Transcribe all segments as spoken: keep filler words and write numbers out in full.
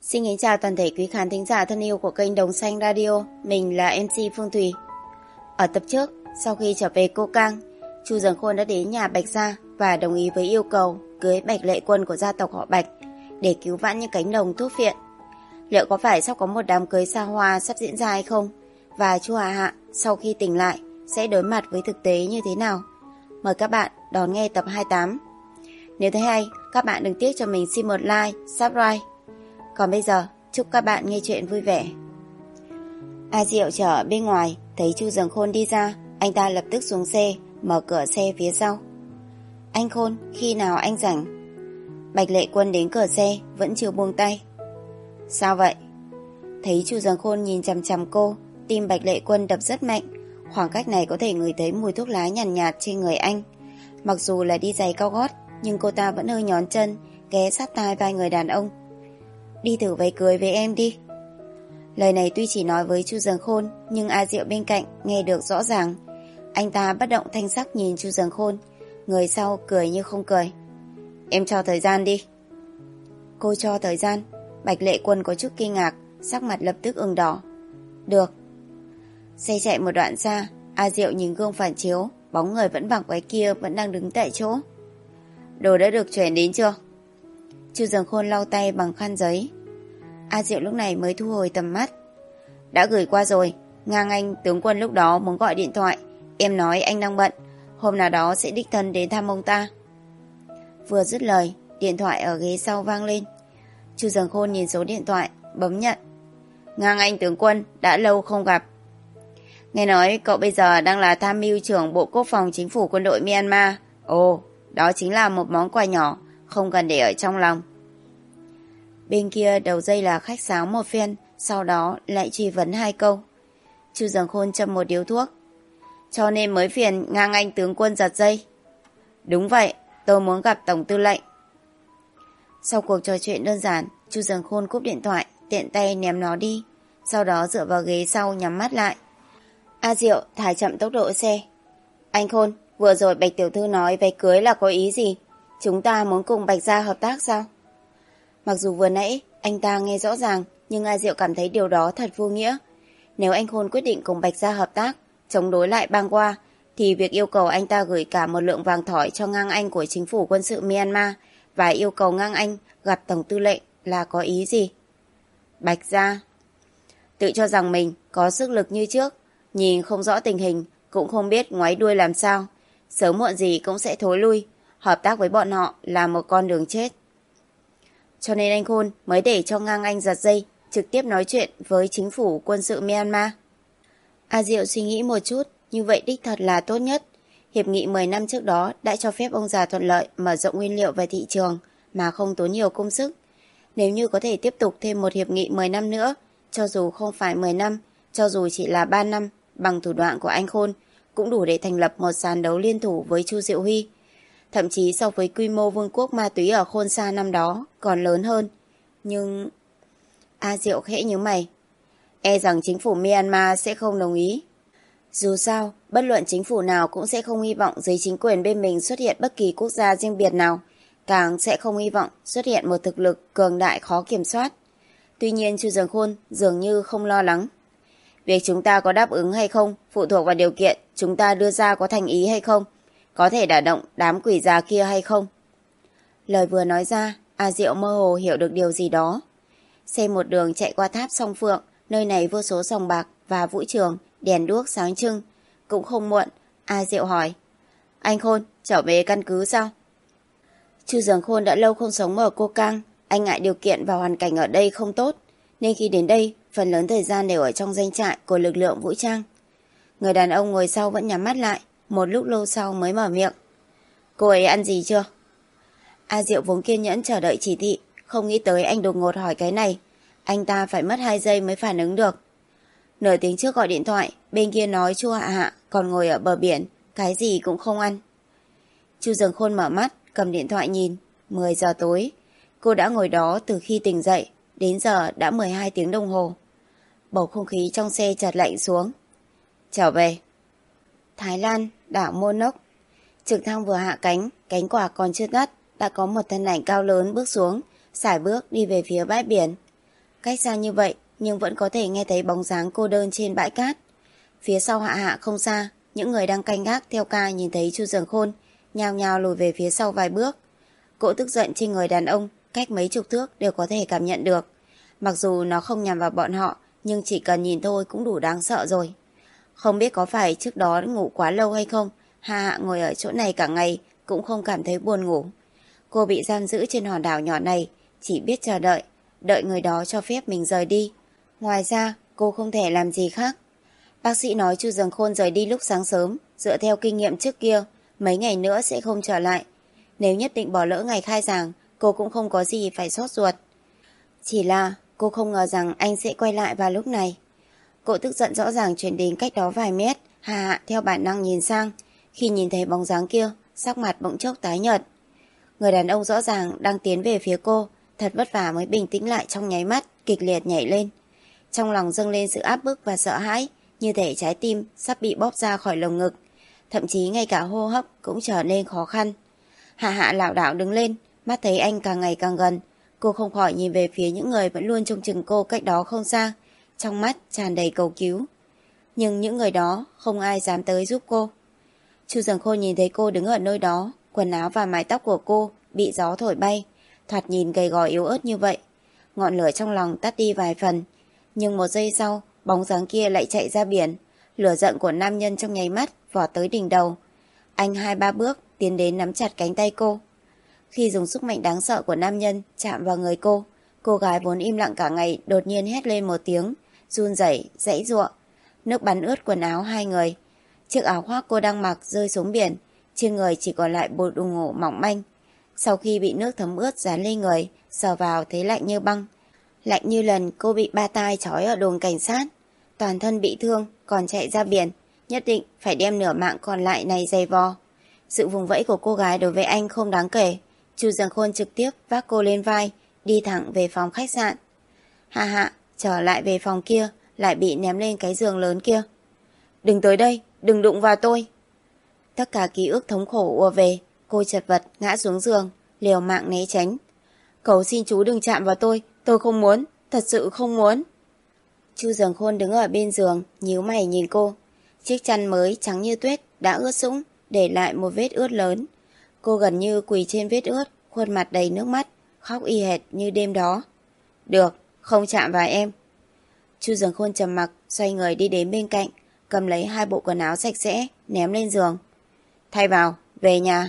Xin kính chào toàn thể quý khán thính giả thân yêu của kênh Đồng Xanh Radio. Mình là em xê Phương Thùy. Ở tập trước, sau khi trở về Cô Cang, Chu Dần Khôn đã đến nhà Bạch Gia và đồng ý với yêu cầu cưới Bạch Lệ Quân của gia tộc họ Bạch để cứu vãn những cánh đồng thuốc phiện. Liệu có phải sắp có một đám cưới xa hoa sắp diễn ra hay không? Và Chu Hạ Hạ sau khi tỉnh lại sẽ đối mặt với thực tế như thế nào? Mời các bạn đón nghe tập hai mươi tám. Nếu thấy hay, các bạn đừng tiếc cho mình xin một like, subscribe. Còn bây giờ, chúc các bạn nghe chuyện vui vẻ. A Diệu chờ ở bên ngoài, thấy Chu Dần Khôn đi ra, anh ta lập tức xuống xe, mở cửa xe phía sau. Anh Khôn, khi nào anh rảnh? Bạch Lệ Quân đến cửa xe, vẫn chưa buông tay. Sao vậy? Thấy Chu Dần Khôn nhìn chằm chằm cô, tim Bạch Lệ Quân đập rất mạnh. Khoảng cách này có thể ngửi thấy mùi thuốc lá nhàn nhạt, nhạt trên người anh. Mặc dù là đi giày cao gót, nhưng cô ta vẫn hơi nhón chân, ghé sát tai vai người đàn ông. Đi thử váy cưới với em đi. Lời này tuy chỉ nói với Chu Dần Khôn, nhưng A Diệu bên cạnh nghe được rõ ràng. Anh ta bất động thanh sắc nhìn Chu Dần Khôn, người sau cười như không cười. Em cho thời gian đi. Cô cho thời gian? Bạch Lệ Quân có chút kinh ngạc, sắc mặt lập tức ửng đỏ. Được. Xe chạy một đoạn xa, A Diệu nhìn gương phản chiếu, bóng người vẫn bằng váy kia vẫn đang đứng tại chỗ. Đồ đã được chuyển đến chưa? Chu Dần Khôn lau tay bằng khăn giấy. A Diệu lúc này mới thu hồi tầm mắt. Đã gửi qua rồi. Ngang Anh tướng quân lúc đó muốn gọi điện thoại. Em nói anh đang bận, hôm nào đó sẽ đích thân đến thăm ông ta. Vừa dứt lời, điện thoại ở ghế sau vang lên. Chu Dần Khôn nhìn số điện thoại, bấm nhận. Ngang Anh tướng quân, đã lâu không gặp. Nghe nói cậu bây giờ đang là tham mưu trưởng Bộ Quốc phòng Chính phủ quân đội Myanmar. Ồ, đó chính là một món quà nhỏ, không cần để ở trong lòng. Bên kia đầu dây là khách sáo một phen, sau đó lại truy vấn hai câu. Chu Dần Khôn châm một điếu thuốc. Cho nên mới phiền Ngang Anh tướng quân giật dây. Đúng vậy, tôi muốn gặp Tổng tư lệnh. Sau cuộc trò chuyện đơn giản, Chu Dần Khôn cúp điện thoại, tiện tay ném nó đi, sau đó dựa vào ghế sau nhắm mắt lại. A Diệu thả chậm tốc độ xe. Anh Khôn, vừa rồi Bạch tiểu thư nói váy cưới là có ý gì? Chúng ta muốn cùng Bạch Gia hợp tác sao? Mặc dù vừa nãy anh ta nghe rõ ràng, nhưng A Diệu cảm thấy điều đó thật vô nghĩa. Nếu anh Khôn quyết định cùng Bạch Gia hợp tác, chống đối lại Bang Qua, thì việc yêu cầu anh ta gửi cả một lượng vàng thỏi cho Ngang Anh của chính phủ quân sự Myanmar và yêu cầu Ngang Anh gặp Tổng tư lệnh là có ý gì? Bạch Gia tự cho rằng mình có sức lực như trước, nhìn không rõ tình hình, cũng không biết ngoáy đuôi làm sao, sớm muộn gì cũng sẽ thối lui. Hợp tác với bọn họ là một con đường chết. Cho nên anh Khôn mới để cho Ngang Anh giật dây, trực tiếp nói chuyện với chính phủ quân sự Myanmar. A Diệu suy nghĩ một chút, như vậy đích thật là tốt nhất. Hiệp nghị mười năm trước đó đã cho phép ông già thuận lợi mở rộng nguyên liệu về thị trường mà không tốn nhiều công sức. Nếu như có thể tiếp tục thêm một hiệp nghị mười năm nữa, cho dù không phải mười năm, cho dù chỉ là ba năm, bằng thủ đoạn của anh Khôn, cũng đủ để thành lập một sàn đấu liên thủ với Chu Diệu Huy. Thậm chí so với quy mô vương quốc ma túy ở Khôn Sa năm đó còn lớn hơn. Nhưng... A Diệu khẽ nhíu mày. E rằng chính phủ Myanmar sẽ không đồng ý. Dù sao, bất luận chính phủ nào cũng sẽ không hy vọng dưới chính quyền bên mình xuất hiện bất kỳ quốc gia riêng biệt nào, càng sẽ không hy vọng xuất hiện một thực lực cường đại khó kiểm soát. Tuy nhiên Chu Dần Khôn dường như không lo lắng. Việc chúng ta có đáp ứng hay không phụ thuộc vào điều kiện chúng ta đưa ra có thành ý hay không, có thể đả động đám quỷ già kia hay không. Lời vừa nói ra, A Diệu mơ hồ hiểu được điều gì đó. Xe một đường chạy qua tháp Song Phượng, nơi này vô số sòng bạc và vũ trường, đèn đuốc sáng trưng. Cũng không muộn, A Diệu hỏi. Anh Khôn, trở về căn cứ sao? Chu Dần Khôn đã lâu không sống ở Cô Cang, anh ngại điều kiện và hoàn cảnh ở đây không tốt, nên khi đến đây, phần lớn thời gian đều ở trong doanh trại của lực lượng vũ trang. Người đàn ông ngồi sau vẫn nhắm mắt lại, một lúc lâu sau mới mở miệng. Cô ấy ăn gì chưa? A Diệu vốn kiên nhẫn chờ đợi chỉ thị, không nghĩ tới anh đột ngột hỏi cái này. Anh ta phải mất hai giây mới phản ứng được. Nửa tiếng trước gọi điện thoại, bên kia nói Chu Hạ Hạ còn ngồi ở bờ biển, cái gì cũng không ăn. Chu Dần Khôn mở mắt, cầm điện thoại nhìn. mười giờ tối. Cô đã ngồi đó từ khi tỉnh dậy, đến giờ đã mười hai tiếng đồng hồ. Bầu không khí trong xe chợt lạnh xuống. Trở về. Thái Lan, đảo Monok. Trực thăng vừa hạ cánh, cánh quạt còn chưa ngắt, đã có một thân ảnh cao lớn bước xuống, sải bước đi về phía bãi biển. cách xa như vậy nhưng vẫn có thể nghe thấy bóng dáng cô đơn trên bãi cát. Phía sau Hạ Hạ không xa, những người đang canh gác theo ca nhìn thấy Chu Dường Khôn nhao nhao lùi về phía sau vài bước. Cỗ tức giận trên người đàn ông cách mấy chục thước đều có thể cảm nhận được. Mặc dù nó không nhằm vào bọn họ, nhưng chỉ cần nhìn thôi cũng đủ đáng sợ rồi. Không biết có phải trước đó ngủ quá lâu hay không, Hạ Hạ ngồi ở chỗ này cả ngày cũng không cảm thấy buồn ngủ. Cô bị giam giữ trên hòn đảo nhỏ này, chỉ biết chờ đợi, đợi người đó cho phép mình rời đi. Ngoài ra, cô không thể làm gì khác. Bác sĩ nói Chu Dường Khôn rời đi lúc sáng sớm, dựa theo kinh nghiệm trước kia, mấy ngày nữa sẽ không trở lại. Nếu nhất định bỏ lỡ ngày khai giảng, cô cũng không có gì phải sốt ruột. Chỉ là cô không ngờ rằng anh sẽ quay lại vào lúc này. Cô tức giận rõ ràng chuyển đến cách đó vài mét. Hạ Hạ theo bản năng nhìn sang. Khi nhìn thấy bóng dáng kia, sắc mặt bỗng chốc tái nhợt. Người đàn ông rõ ràng đang tiến về phía cô, thật vất vả mới bình tĩnh lại trong nháy mắt, kịch liệt nhảy lên. Trong lòng dâng lên sự áp bức và sợ hãi, như thể trái tim sắp bị bóp ra khỏi lồng ngực. Thậm chí ngay cả hô hấp cũng trở nên khó khăn. Hạ Hạ lảo đảo đứng lên, mắt thấy anh càng ngày càng gần. Cô không khỏi nhìn về phía những người vẫn luôn trông chừng cô cách đó không xa, trong mắt tràn đầy cầu cứu. Nhưng những người đó không ai dám tới giúp cô. Chu Dường Khôn nhìn thấy cô đứng ở nơi đó, quần áo và mái tóc của cô bị gió thổi bay, thoạt nhìn gầy gò yếu ớt như vậy. Ngọn lửa trong lòng tắt đi vài phần, nhưng một giây sau, bóng dáng kia lại chạy ra biển. Lửa giận của nam nhân trong nháy mắt vọt tới đỉnh đầu. Anh hai ba bước tiến đến nắm chặt cánh tay cô. Khi dùng sức mạnh đáng sợ của nam nhân chạm vào người cô, cô gái vốn im lặng cả ngày đột nhiên hét lên một tiếng, run rẩy, giãy giụa. Nước bắn ướt quần áo hai người. Chiếc áo khoác cô đang mặc rơi xuống biển, trên người chỉ còn lại bộ đồ ngủ mỏng manh. Sau khi bị nước thấm ướt dán lên người, sờ vào thấy lạnh như băng. Lạnh như lần cô bị ba tai trói ở đồn cảnh sát. Toàn thân bị thương, còn chạy ra biển, nhất định phải đem nửa mạng còn lại này giày vò. Sự vùng vẫy của cô gái đối với anh không đáng kể. Chu Dường Khôn trực tiếp vác cô lên vai, đi thẳng về phòng khách sạn. Hạ Hạ trở lại về phòng kia, lại bị ném lên cái giường lớn kia. Đừng tới đây, đừng đụng vào tôi. Tất cả ký ức thống khổ ùa về, cô chật vật ngã xuống giường, liều mạng né tránh. Cầu xin chú đừng chạm vào tôi, tôi không muốn, thật sự không muốn. Chu Dường Khôn đứng ở bên giường, nhíu mày nhìn cô. Chiếc chăn mới trắng như tuyết đã ướt sũng, để lại một vết ướt lớn. Cô gần như quỳ trên vết ướt, khuôn mặt đầy nước mắt, khóc y hệt như đêm đó. Được, không chạm vào em. Chu Dường Khôn trầm mặc, xoay người đi đến bên cạnh, cầm lấy hai bộ quần áo sạch sẽ, ném lên giường. Thay vào, về nhà.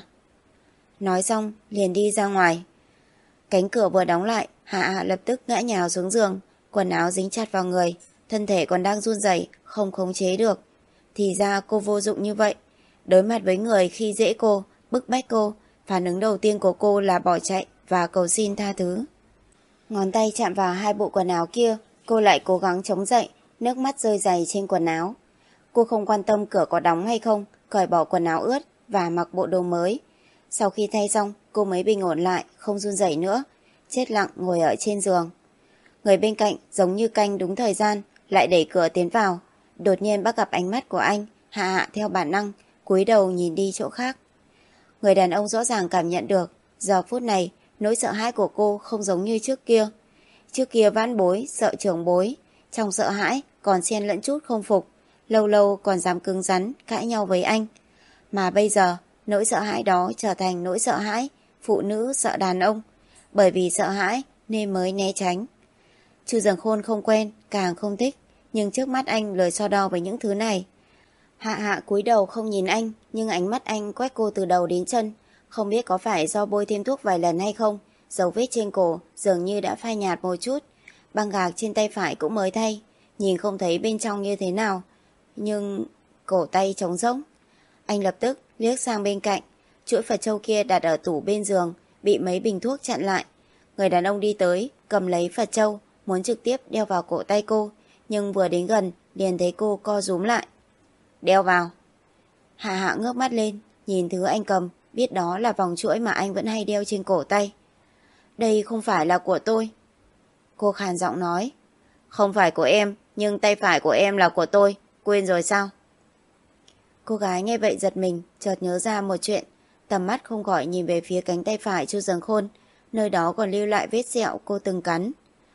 Nói xong, liền đi ra ngoài. Cánh cửa vừa đóng lại, Hạ Hạ lập tức ngã nhào xuống giường, quần áo dính chặt vào người, thân thể còn đang run rẩy, không khống chế được. Thì ra cô vô dụng như vậy. Đối mặt với người khi dễ cô, bức bách cô, phản ứng đầu tiên của cô là bỏ chạy và cầu xin tha thứ. Ngón tay chạm vào hai bộ quần áo kia, cô lại cố gắng chống dậy, nước mắt rơi dày trên quần áo. Cô không quan tâm cửa có đóng hay không, cởi bỏ quần áo ướt và mặc bộ đồ mới. Sau khi thay xong, cô mới bình ổn lại, không run rẩy nữa, chết lặng ngồi ở trên giường. Người bên cạnh giống như canh đúng thời gian, lại đẩy cửa tiến vào. Đột nhiên bắt gặp ánh mắt của anh, Hạ Hạ theo bản năng, cúi đầu nhìn đi chỗ khác. Người đàn ông rõ ràng cảm nhận được, giờ phút này, nỗi sợ hãi của cô không giống như trước kia. Trước kia vãn bối, sợ trưởng bối, trong sợ hãi còn xen lẫn chút không phục, lâu lâu còn dám cứng rắn, cãi nhau với anh. Mà bây giờ, nỗi sợ hãi đó trở thành nỗi sợ hãi, phụ nữ sợ đàn ông, bởi vì sợ hãi nên mới né tránh. Chu Dường Khôn không quen, càng không thích, nhưng trước mắt anh lời so đo với những thứ này. Hạ Hạ cúi đầu không nhìn anh, nhưng ánh mắt anh quét cô từ đầu đến chân. Không biết có phải do bôi thêm thuốc vài lần hay không, dấu vết trên cổ dường như đã phai nhạt một chút. Băng gạc trên tay phải cũng mới thay, nhìn không thấy bên trong như thế nào, nhưng cổ tay trống rỗng. Anh lập tức liếc sang bên cạnh, chuỗi Phật châu kia đặt ở tủ bên giường, bị mấy bình thuốc chặn lại. Người đàn ông đi tới, cầm lấy Phật châu, muốn trực tiếp đeo vào cổ tay cô, nhưng vừa đến gần, liền thấy cô co rúm lại. Đeo vào. Hạ Hạ ngước mắt lên, nhìn thứ anh cầm, biết đó là vòng chuỗi mà anh vẫn hay đeo trên cổ tay. Đây không phải là của tôi. Cô khàn giọng nói. Không phải của em, nhưng tay phải của em là của tôi, quên rồi sao? Cô gái nghe vậy giật mình, chợt nhớ ra một chuyện, tầm mắt không khỏi nhìn về phía cánh tay phải Chu Dường Khôn, nơi đó còn lưu lại vết sẹo cô từng cắn.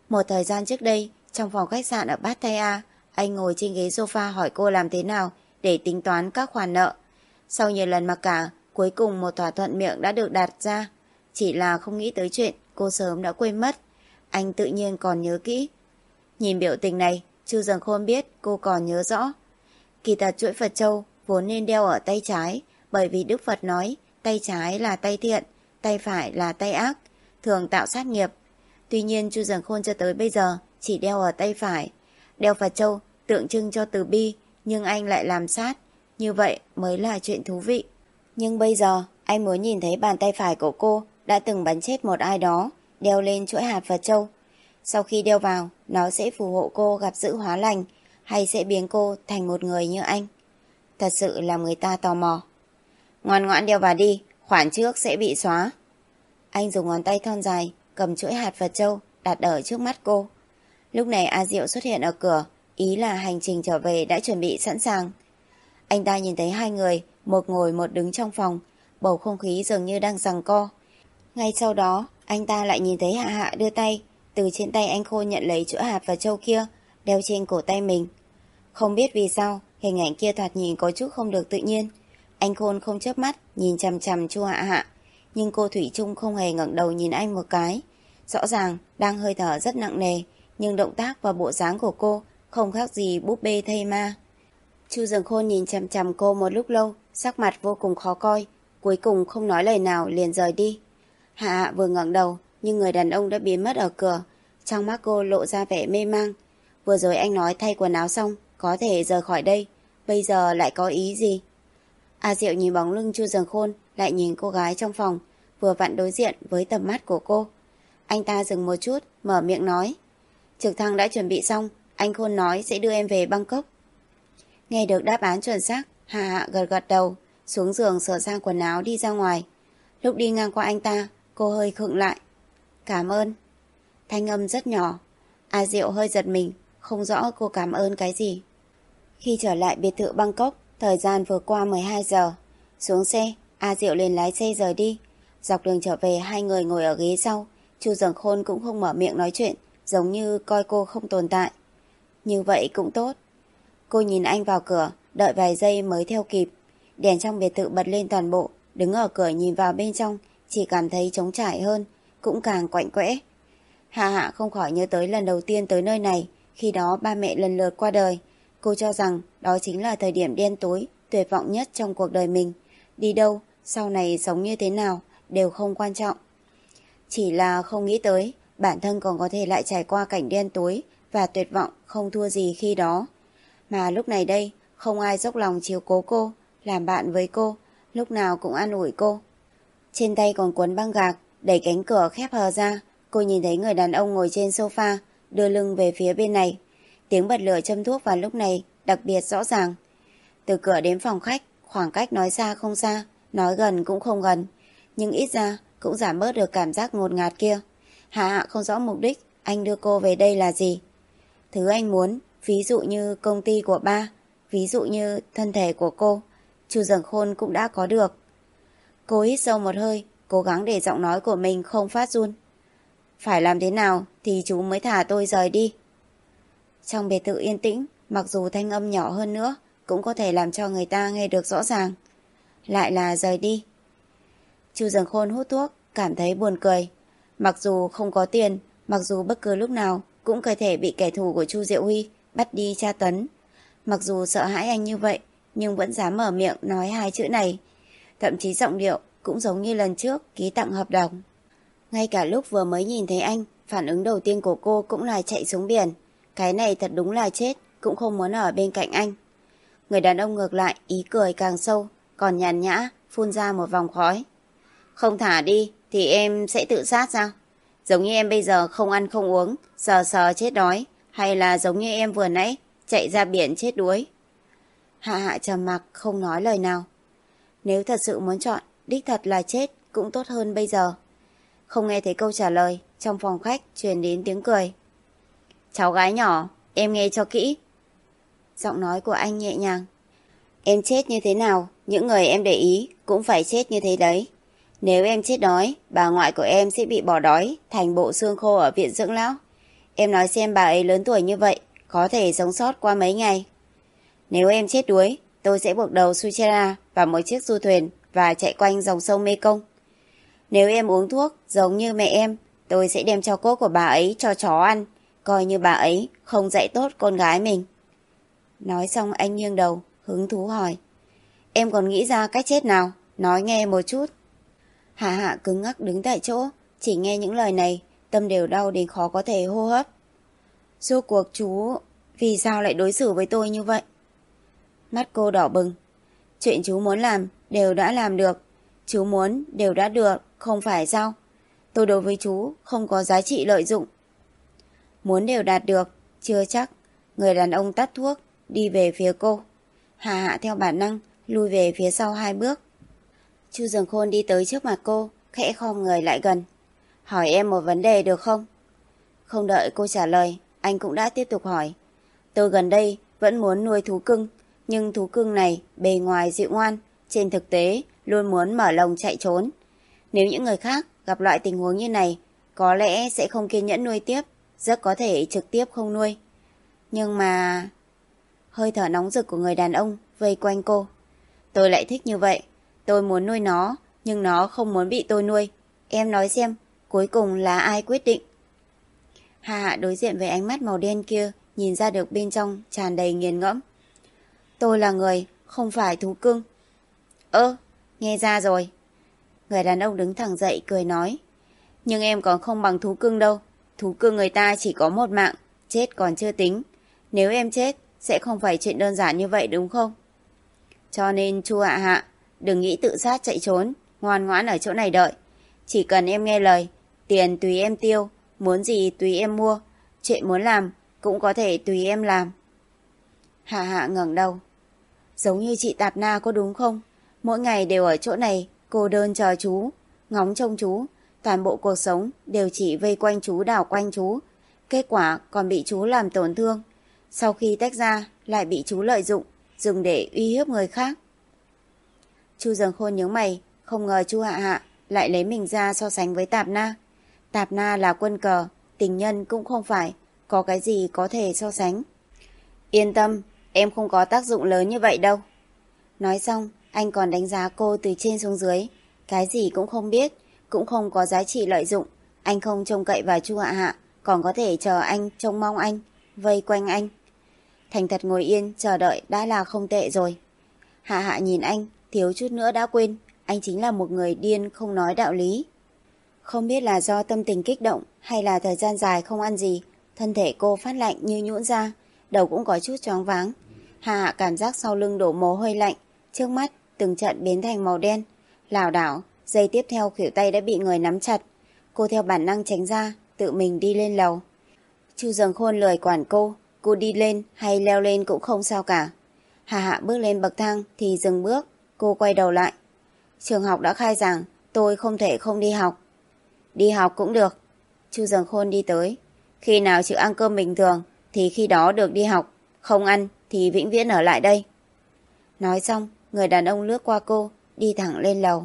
Một thời gian trước đây, trong phòng khách sạn ở Pattaya, anh ngồi trên ghế sofa hỏi cô làm thế nào để tính toán các khoản nợ. Sau nhiều lần mặc cả, cuối cùng một thỏa thuận miệng đã được đặt ra. Chỉ là không nghĩ tới chuyện cô sớm đã quên mất. Anh tự nhiên còn nhớ kỹ. Nhìn biểu tình này, Chu Dần Khôn biết cô còn nhớ rõ. Kỳ thật chuỗi Phật châu vốn nên đeo ở tay trái, bởi vì Đức Phật nói tay trái là tay thiện, tay phải là tay ác, thường tạo sát nghiệp. Tuy nhiên Chu Dần Khôn cho tới bây giờ chỉ đeo ở tay phải. Đeo Phật châu tượng trưng cho từ bi, nhưng anh lại làm sát. Như vậy mới là chuyện thú vị. Nhưng bây giờ anh muốn nhìn thấy bàn tay phải của cô đã từng bắn chết một ai đó, đeo lên chuỗi hạt Phật châu. Sau khi đeo vào, nó sẽ phù hộ cô gặp dữ hóa lành, hay sẽ biến cô thành một người như anh. Thật sự làm người ta tò mò. Ngoan ngoãn đeo vào đi, khoản trước sẽ bị xóa. Anh dùng ngón tay thon dài cầm chuỗi hạt Phật châu đặt ở trước mắt cô. Lúc này A Diệu xuất hiện ở cửa, ý là hành trình trở về đã chuẩn bị sẵn sàng. Anh ta nhìn thấy hai người, một ngồi một đứng trong phòng, bầu không khí dường như đang giằng co. Ngay sau đó, anh ta lại nhìn thấy Hạ Hạ đưa tay, từ trên tay anh Khôn nhận lấy chuỗi hạt Phật châu kia, đeo trên cổ tay mình. Không biết vì sao, hình ảnh kia thoạt nhìn có chút không được tự nhiên. Anh Khôn không chớp mắt, nhìn chằm chằm Chu Hạ Hạ, nhưng cô thủy chung không hề ngẩng đầu nhìn anh một cái. Rõ ràng đang hơi thở rất nặng nề, nhưng động tác và bộ dáng của cô không khác gì búp bê thây ma. Chu Dần Khôn nhìn chằm chằm cô một lúc lâu, sắc mặt vô cùng khó coi, cuối cùng không nói lời nào liền rời đi. Hạ Hạ vừa ngẩng đầu, nhưng người đàn ông đã biến mất ở cửa, trong mắt cô lộ ra vẻ mê mang. Vừa rồi anh nói thay quần áo xong, có thể rời khỏi đây, bây giờ lại có ý gì? A Diệu nhìn bóng lưng Chu Dần Khôn, lại nhìn cô gái trong phòng, vừa vặn đối diện với tầm mắt của cô. Anh ta dừng một chút, mở miệng nói. Trực thăng đã chuẩn bị xong, anh Khôn nói sẽ đưa em về Bangkok. Nghe được đáp án chuẩn xác, Hạ Hạ gật gật đầu, xuống giường sửa sang quần áo đi ra ngoài. Lúc đi ngang qua anh ta, cô hơi khựng lại. Cảm ơn. Thanh âm rất nhỏ. A Diệu hơi giật mình, không rõ cô cảm ơn cái gì. Khi trở lại biệt thự Bangkok, thời gian vừa qua mười hai giờ. Xuống xe, A Diệu liền lái xe rời đi. Dọc đường trở về hai người ngồi ở ghế sau. Chu Dần Khôn cũng không mở miệng nói chuyện, giống như coi cô không tồn tại. Như vậy cũng tốt. Cô nhìn anh vào cửa, đợi vài giây mới theo kịp. Đèn trong biệt thự bật lên toàn bộ, đứng ở cửa nhìn vào bên trong, chỉ cảm thấy trống trải hơn, cũng càng quạnh quẽ. Hạ Hạ không khỏi nhớ tới lần đầu tiên tới nơi này, khi đó ba mẹ lần lượt qua đời. Cô cho rằng đó chính là thời điểm đen tối, tuyệt vọng nhất trong cuộc đời mình. Đi đâu, sau này sống như thế nào, đều không quan trọng. Chỉ là không nghĩ tới, bản thân còn có thể lại trải qua cảnh đen tối và tuyệt vọng không thua gì khi đó. Mà lúc này đây, không ai dốc lòng chiếu cố cô, làm bạn với cô, lúc nào cũng an ủi cô. Trên tay còn cuốn băng gạc, đẩy cánh cửa khép hờ ra, cô nhìn thấy người đàn ông ngồi trên sofa, đưa lưng về phía bên này. Tiếng bật lửa châm thuốc vào lúc này đặc biệt rõ ràng. Từ cửa đến phòng khách, khoảng cách nói xa không xa, nói gần cũng không gần, nhưng ít ra cũng giảm bớt được cảm giác ngột ngạt kia. Hạ Hạ không rõ mục đích anh đưa cô về đây là gì. Thứ anh muốn, ví dụ như công ty của ba, ví dụ như thân thể của cô, Chu Dần Khôn cũng đã có được. Cô hít sâu một hơi, cố gắng để giọng nói của mình không phát run. Phải làm thế nào thì chú mới thả tôi rời đi. Trong biệt thự yên tĩnh, mặc dù thanh âm nhỏ hơn nữa, cũng có thể làm cho người ta nghe được rõ ràng. Lại là rời đi. Chu Dần Khôn hút thuốc, cảm thấy buồn cười. Mặc dù không có tiền, mặc dù bất cứ lúc nào cũng có thể bị kẻ thù của Chu Diệu Huy bắt đi tra tấn. Mặc dù sợ hãi anh như vậy, nhưng vẫn dám mở miệng nói hai chữ này. Thậm chí giọng điệu cũng giống như lần trước ký tặng hợp đồng. Ngay cả lúc vừa mới nhìn thấy anh, phản ứng đầu tiên của cô cũng là chạy xuống biển. Cái này thật đúng là chết, cũng không muốn ở bên cạnh anh. Người đàn ông ngược lại, ý cười càng sâu, còn nhàn nhã, phun ra một vòng khói. Không thả đi, thì em sẽ tự sát sao? Giống như em bây giờ không ăn không uống, sờ sờ chết đói, hay là giống như em vừa nãy, chạy ra biển chết đuối? Hạ Hạ trầm mặc không nói lời nào. Nếu thật sự muốn chọn, đích thật là chết cũng tốt hơn bây giờ. Không nghe thấy câu trả lời, trong phòng khách truyền đến tiếng cười. Cháu gái nhỏ, em nghe cho kỹ. Giọng nói của anh nhẹ nhàng. Em chết như thế nào, những người em để ý cũng phải chết như thế đấy. Nếu em chết đói, bà ngoại của em sẽ bị bỏ đói thành bộ xương khô ở viện dưỡng lão. Em nói xem bà ấy lớn tuổi như vậy, có thể sống sót qua mấy ngày. Nếu em chết đuối, tôi sẽ buộc đầu Suchera vào một chiếc du thuyền và chạy quanh dòng sông Mekong. Nếu em uống thuốc giống như mẹ em, tôi sẽ đem tro cốt của bà ấy cho chó ăn, coi như bà ấy không dạy tốt con gái mình. Nói xong anh nghiêng đầu, hứng thú hỏi. Em còn nghĩ ra cách chết nào? Nói nghe một chút. Hạ Hạ cứng ngắc đứng tại chỗ, chỉ nghe những lời này, tâm đều đau đến khó có thể hô hấp. Rốt cuộc chú, vì sao lại đối xử với tôi như vậy? Mắt cô đỏ bừng. Chuyện chú muốn làm, đều đã làm được. Chú muốn, đều đã được, không phải sao? Tôi đối với chú, không có giá trị lợi dụng. Muốn đều đạt được, chưa chắc. Người đàn ông tắt thuốc, đi về phía cô. Hạ Hạ theo bản năng, lui về phía sau hai bước. Chu Dường Khôn đi tới trước mặt cô, khẽ khom người lại gần. Hỏi em một vấn đề được không? Không đợi cô trả lời, anh cũng đã tiếp tục hỏi. Tôi gần đây vẫn muốn nuôi thú cưng, nhưng thú cưng này bề ngoài dịu ngoan, trên thực tế luôn muốn mở lồng chạy trốn. Nếu những người khác gặp loại tình huống như này, có lẽ sẽ không kiên nhẫn nuôi tiếp, rất có thể trực tiếp không nuôi. Nhưng mà... Hơi thở nóng rực của người đàn ông vây quanh cô. Tôi lại thích như vậy. Tôi muốn nuôi nó, nhưng nó không muốn bị tôi nuôi. Em nói xem, cuối cùng là ai quyết định? Hạ Hạ đối diện với ánh mắt màu đen kia, nhìn ra được bên trong tràn đầy nghiền ngẫm. Tôi là người, không phải thú cưng. Ơ, nghe ra rồi. Người đàn ông đứng thẳng dậy cười nói. Nhưng em còn không bằng thú cưng đâu. Thú cưng người ta chỉ có một mạng, chết còn chưa tính. Nếu em chết, sẽ không phải chuyện đơn giản như vậy đúng không? Cho nên Chu Hạ Hạ, đừng nghĩ tự sát chạy trốn, ngoan ngoãn ở chỗ này đợi. Chỉ cần em nghe lời, tiền tùy em tiêu, muốn gì tùy em mua, chuyện muốn làm cũng có thể tùy em làm. Hạ Hạ ngẩng đầu. Giống như chị Tạp Na có đúng không? Mỗi ngày đều ở chỗ này, cô đơn chờ chú, ngóng trông chú, toàn bộ cuộc sống đều chỉ vây quanh chú, đảo quanh chú. Kết quả còn bị chú làm tổn thương. Sau khi tách ra, lại bị chú lợi dụng, dùng để uy hiếp người khác. Chu Dường Khôn nhớ mày, không ngờ Chu Hạ Hạ lại lấy mình ra so sánh với Tạp Na. Tạp Na là quân cờ, tình nhân cũng không phải, có cái gì có thể so sánh. Yên tâm, em không có tác dụng lớn như vậy đâu. Nói xong, anh còn đánh giá cô từ trên xuống dưới. Cái gì cũng không biết, cũng không có giá trị lợi dụng. Anh không trông cậy vào Chu Hạ Hạ, còn có thể chờ anh, trông mong anh, vây quanh anh. Thành thật ngồi yên, chờ đợi đã là không tệ rồi. Hạ Hạ nhìn anh, thiếu chút nữa đã quên, anh chính là một người điên không nói đạo lý. Không biết là do tâm tình kích động hay là thời gian dài không ăn gì, thân thể cô phát lạnh như nhũn ra, đầu cũng có chút choáng váng. Hạ Hạ cảm giác sau lưng đổ mồ hôi lạnh, trước mắt từng trận biến thành màu đen, lảo đảo, giây tiếp theo khuỷu tay đã bị người nắm chặt. Cô theo bản năng tránh ra, tự mình đi lên lầu. Chu Dường Khôn lười quản cô, cô đi lên hay leo lên cũng không sao cả. Hạ Hạ bước lên bậc thang thì dừng bước, cô quay đầu lại. Trường học đã khai giảng, tôi không thể không đi học. Đi học cũng được. Chu Dường Khôn đi tới. Khi nào chịu ăn cơm bình thường thì khi đó được đi học, không ăn thì vĩnh viễn ở lại đây. Nói xong, người đàn ông lướt qua cô, đi thẳng lên lầu.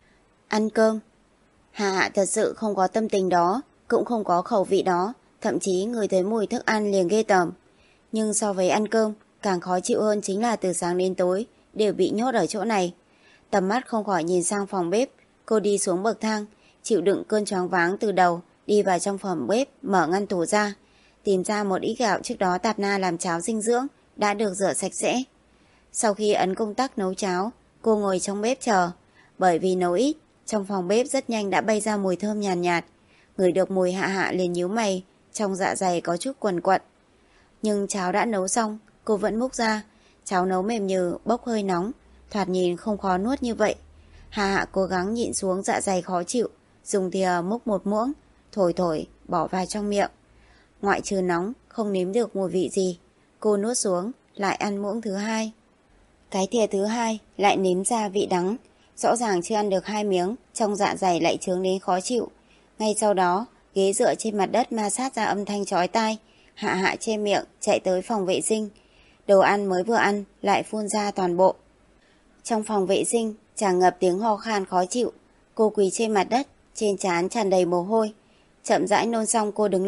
Ăn cơm. Hạ Hạ thật sự không có tâm tình đó, cũng không có khẩu vị đó, thậm chí người thấy mùi thức ăn liền ghê tởm. Nhưng so với ăn cơm, càng khó chịu hơn chính là từ sáng đến tối đều bị nhốt ở chỗ này. Tầm mắt không khỏi nhìn sang phòng bếp, cô đi xuống bậc thang, chịu đựng cơn choáng váng từ đầu, đi vào trong phòng bếp, mở ngăn tủ ra, tìm ra một ít gạo trước đó Tạp Na làm cháo dinh dưỡng, đã được rửa sạch sẽ. Sau khi ấn công tắc nấu cháo, cô ngồi trong bếp chờ, bởi vì nấu ít, trong phòng bếp rất nhanh đã bay ra mùi thơm nhàn nhạt, nhạt. Ngửi được mùi Hạ Hạ liền nhíu mày, trong dạ dày có chút quằn quặn. Nhưng cháo đã nấu xong, cô vẫn múc ra, cháo nấu mềm nhừ, bốc hơi nóng, thoạt nhìn không khó nuốt như vậy. Hạ Hạ cố gắng nhịn xuống dạ dày khó chịu, dùng thìa múc một muỗng, thổi thổi, bỏ vào trong miệng. Ngoại trừ nóng, không nếm được mùi vị gì. Cô nuốt xuống, lại ăn muỗng thứ hai. Cái thìa thứ hai lại nếm ra vị đắng, rõ ràng chưa ăn được hai miếng, trong dạ dày lại chướng đến khó chịu. Ngay sau đó, ghế dựa trên mặt đất ma sát ra âm thanh chói tai. Hạ Hạ che miệng, chạy tới phòng vệ sinh. Đồ ăn mới vừa ăn, lại phun ra toàn bộ. Trong phòng vệ sinh, tràn ngập tiếng ho khan khó chịu. Cô quỳ trên mặt đất, trên trán tràn đầy mồ hôi. Chậm rãi nôn xong cô đứng lên,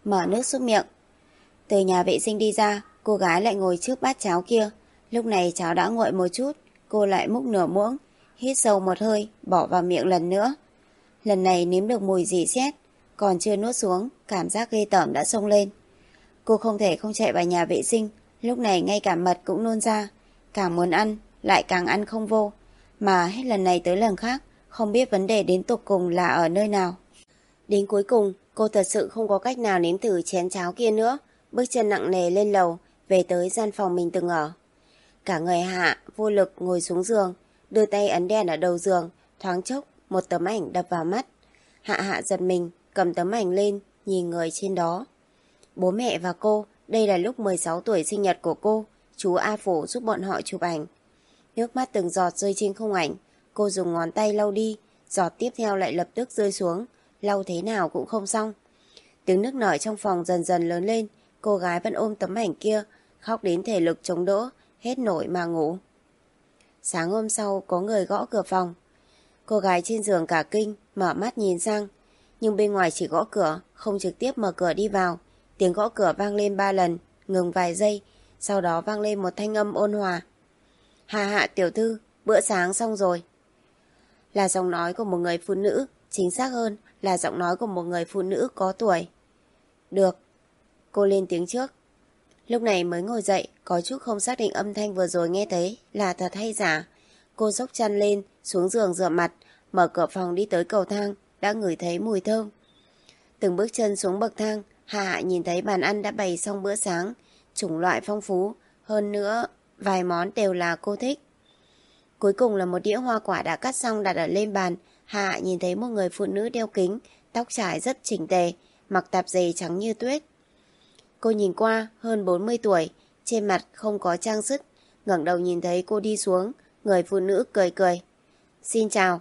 mở nước súc miệng. Từ nhà vệ sinh đi ra, cô gái lại ngồi trước bát cháo kia. Lúc này cháo đã nguội một chút, cô lại múc nửa muỗng, hít sâu một hơi, bỏ vào miệng lần nữa. Lần này nếm được mùi dì xét, còn chưa nuốt xuống, cảm giác ghê tởm đã xông lên. Cô không thể không chạy vào nhà vệ sinh, lúc này ngay cả mật cũng nôn ra. Càng muốn ăn, lại càng ăn không vô. Mà hết lần này tới lần khác, không biết vấn đề đến tột cùng là ở nơi nào. Đến cuối cùng, cô thật sự không có cách nào nếm thử chén cháo kia nữa. Bước chân nặng nề lên lầu, về tới gian phòng mình từng ở. Cả người Hạ vô lực ngồi xuống giường, đưa tay ấn đèn ở đầu giường, thoáng chốc một tấm ảnh đập vào mắt. Hạ Hạ giật mình, cầm tấm ảnh lên, nhìn người trên đó. Bố mẹ và cô, đây là lúc mười sáu tuổi sinh nhật của cô, chú A Phổ giúp bọn họ chụp ảnh. Nước mắt từng giọt rơi trên khung ảnh, cô dùng ngón tay lau đi, giọt tiếp theo lại lập tức rơi xuống, lau thế nào cũng không xong. Tiếng nức nở trong phòng dần dần lớn lên, cô gái vẫn ôm tấm ảnh kia, khóc đến thể lực chống đỡ, hết nổi mà ngủ. Sáng hôm sau có người gõ cửa phòng. Cô gái trên giường cả kinh, mở mắt nhìn sang. Nhưng bên ngoài chỉ gõ cửa, không trực tiếp mở cửa đi vào. Tiếng gõ cửa vang lên ba lần, ngừng vài giây, sau đó vang lên một thanh âm ôn hòa. Hạ Hạ tiểu thư, bữa sáng xong rồi. Là giọng nói của một người phụ nữ, chính xác hơn là giọng nói của một người phụ nữ có tuổi. Được. Cô lên tiếng trước. Lúc này mới ngồi dậy, có chút không xác định âm thanh vừa rồi nghe thấy là thật hay giả. Cô xốc chăn lên, xuống giường rửa mặt, mở cửa phòng đi tới cầu thang, đã ngửi thấy mùi thơm. Từng bước chân xuống bậc thang, Hạ Hạ nhìn thấy bàn ăn đã bày xong bữa sáng, chủng loại phong phú, hơn nữa vài món đều là cô thích. Cuối cùng là một đĩa hoa quả đã cắt xong đặt ở lên bàn. Hạ Hạ nhìn thấy một người phụ nữ đeo kính, tóc trải rất chỉnh tề, mặc tạp dề trắng như tuyết. Cô nhìn qua hơn bốn mươi tuổi, trên mặt không có trang sức, ngẩng đầu nhìn thấy cô đi xuống, người phụ nữ cười cười. Xin chào.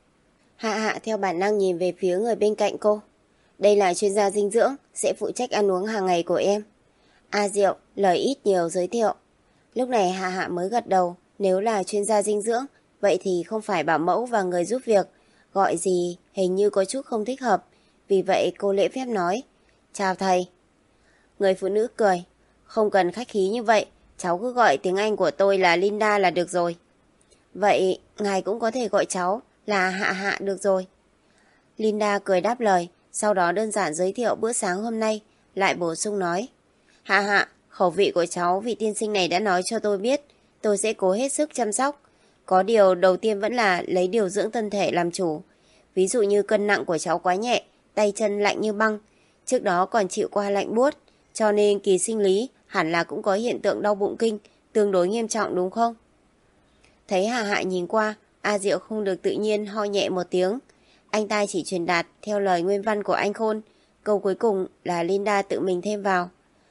Hạ Hạ theo bản năng nhìn về phía người bên cạnh cô. Đây là chuyên gia dinh dưỡng, sẽ phụ trách ăn uống hàng ngày của em. A Diệu, lời ít nhiều giới thiệu. Lúc này Hạ Hạ mới gật đầu, nếu là chuyên gia dinh dưỡng, vậy thì không phải bảo mẫu và người giúp việc. Gọi gì hình như có chút không thích hợp, vì vậy cô lễ phép nói. Chào thầy. Người phụ nữ cười. Không cần khách khí như vậy, cháu cứ gọi tiếng Anh của tôi là Linda là được rồi. Vậy ngài cũng có thể gọi cháu là Hạ Hạ được rồi. Linda cười đáp lời, sau đó đơn giản giới thiệu bữa sáng hôm nay, lại bổ sung nói. Hạ Hạ, khẩu vị của cháu vị tiên sinh này đã nói cho tôi biết, tôi sẽ cố hết sức chăm sóc. Có điều đầu tiên vẫn là lấy điều dưỡng thân thể làm chủ. Ví dụ như cân nặng của cháu quá nhẹ, tay chân lạnh như băng, trước đó còn chịu qua lạnh buốt, cho nên kỳ sinh lý hẳn là cũng có hiện tượng đau bụng kinh, tương đối nghiêm trọng đúng không? Thấy Hạ Hạ nhìn qua, A Diệu không được tự nhiên ho nhẹ một tiếng. Anh ta chỉ truyền đạt theo lời nguyên văn của anh Khôn, câu cuối cùng là Linda tự mình thêm vào.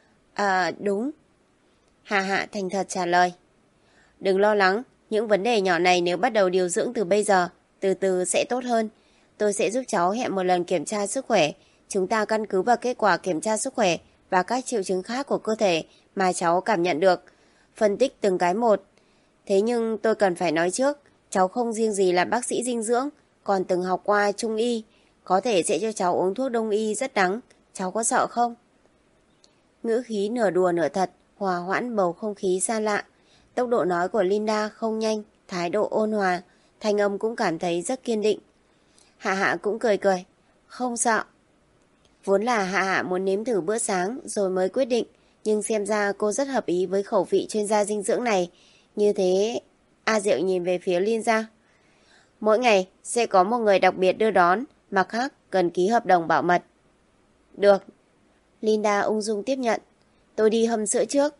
À đúng. Hạ Hạ thành thật trả lời. Đừng lo lắng, những vấn đề nhỏ này nếu bắt đầu điều dưỡng từ bây giờ, từ từ sẽ tốt hơn. Tôi sẽ giúp cháu hẹn một lần kiểm tra sức khỏe. Chúng ta căn cứ vào kết quả kiểm tra sức khỏe và các triệu chứng khác của cơ thể mà cháu cảm nhận được, phân tích từng cái một. Thế nhưng tôi cần phải nói trước, cháu không riêng gì là bác sĩ dinh dưỡng, còn từng học qua trung y, có thể sẽ cho cháu uống thuốc đông y rất đắng, cháu có sợ không? Ngữ khí nửa đùa nửa thật, hòa hoãn bầu không khí xa lạ. Tốc độ nói của Linda không nhanh, thái độ ôn hòa, thanh âm cũng cảm thấy rất kiên định. Hạ Hạ cũng cười cười, không sợ. Vốn là Hạ Hạ muốn nếm thử bữa sáng rồi mới quyết định, nhưng xem ra cô rất hợp ý với khẩu vị chuyên gia dinh dưỡng này. Như thế, A Diệu nhìn về phía Linda. Mỗi ngày sẽ có một người đặc biệt đưa đón, mặt khác cần ký hợp đồng bảo mật. Được. Linda ung dung tiếp nhận. Tôi đi hâm sữa trước.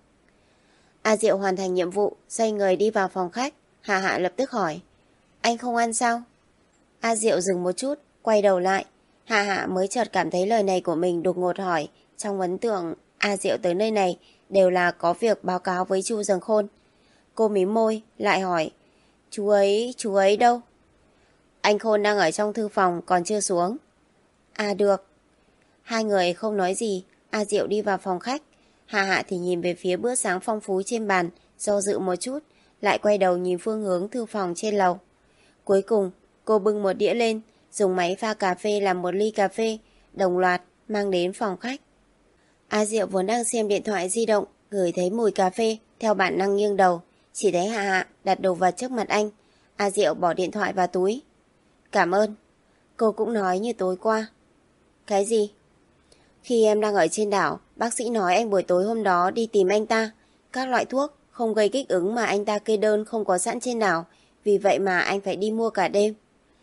A Diệu hoàn thành nhiệm vụ, xoay người đi vào phòng khách. Hạ Hạ lập tức hỏi. Anh không ăn sao? A Diệu dừng một chút, quay đầu lại. Hạ Hạ mới chợt cảm thấy lời này của mình đột ngột hỏi. Trong ấn tượng, A Diệu tới nơi này đều là có việc báo cáo với Chu Dần Khôn. Cô mím môi, lại hỏi. Chú ấy, chú ấy đâu? Anh Khôn đang ở trong thư phòng, còn chưa xuống. À được. Hai người không nói gì, A Diệu đi vào phòng khách. Hạ Hạ thì nhìn về phía bữa sáng phong phú trên bàn, do dự một chút, lại quay đầu nhìn phương hướng thư phòng trên lầu. Cuối cùng, cô bưng một đĩa lên, dùng máy pha cà phê làm một ly cà phê, đồng loạt mang đến phòng khách. A Diệu vốn đang xem điện thoại di động, ngửi thấy mùi cà phê, theo bản năng nghiêng đầu, chỉ thấy Hạ Hạ đặt đồ vật trước mặt anh. A Diệu bỏ điện thoại vào túi. Cảm ơn. Cô cũng nói như tối qua. Cái gì? Khi em đang ở trên đảo, bác sĩ nói anh buổi tối hôm đó đi tìm anh ta. Các loại thuốc không gây kích ứng mà anh ta kê đơn không có sẵn trên đảo, vì vậy mà anh phải đi mua cả đêm.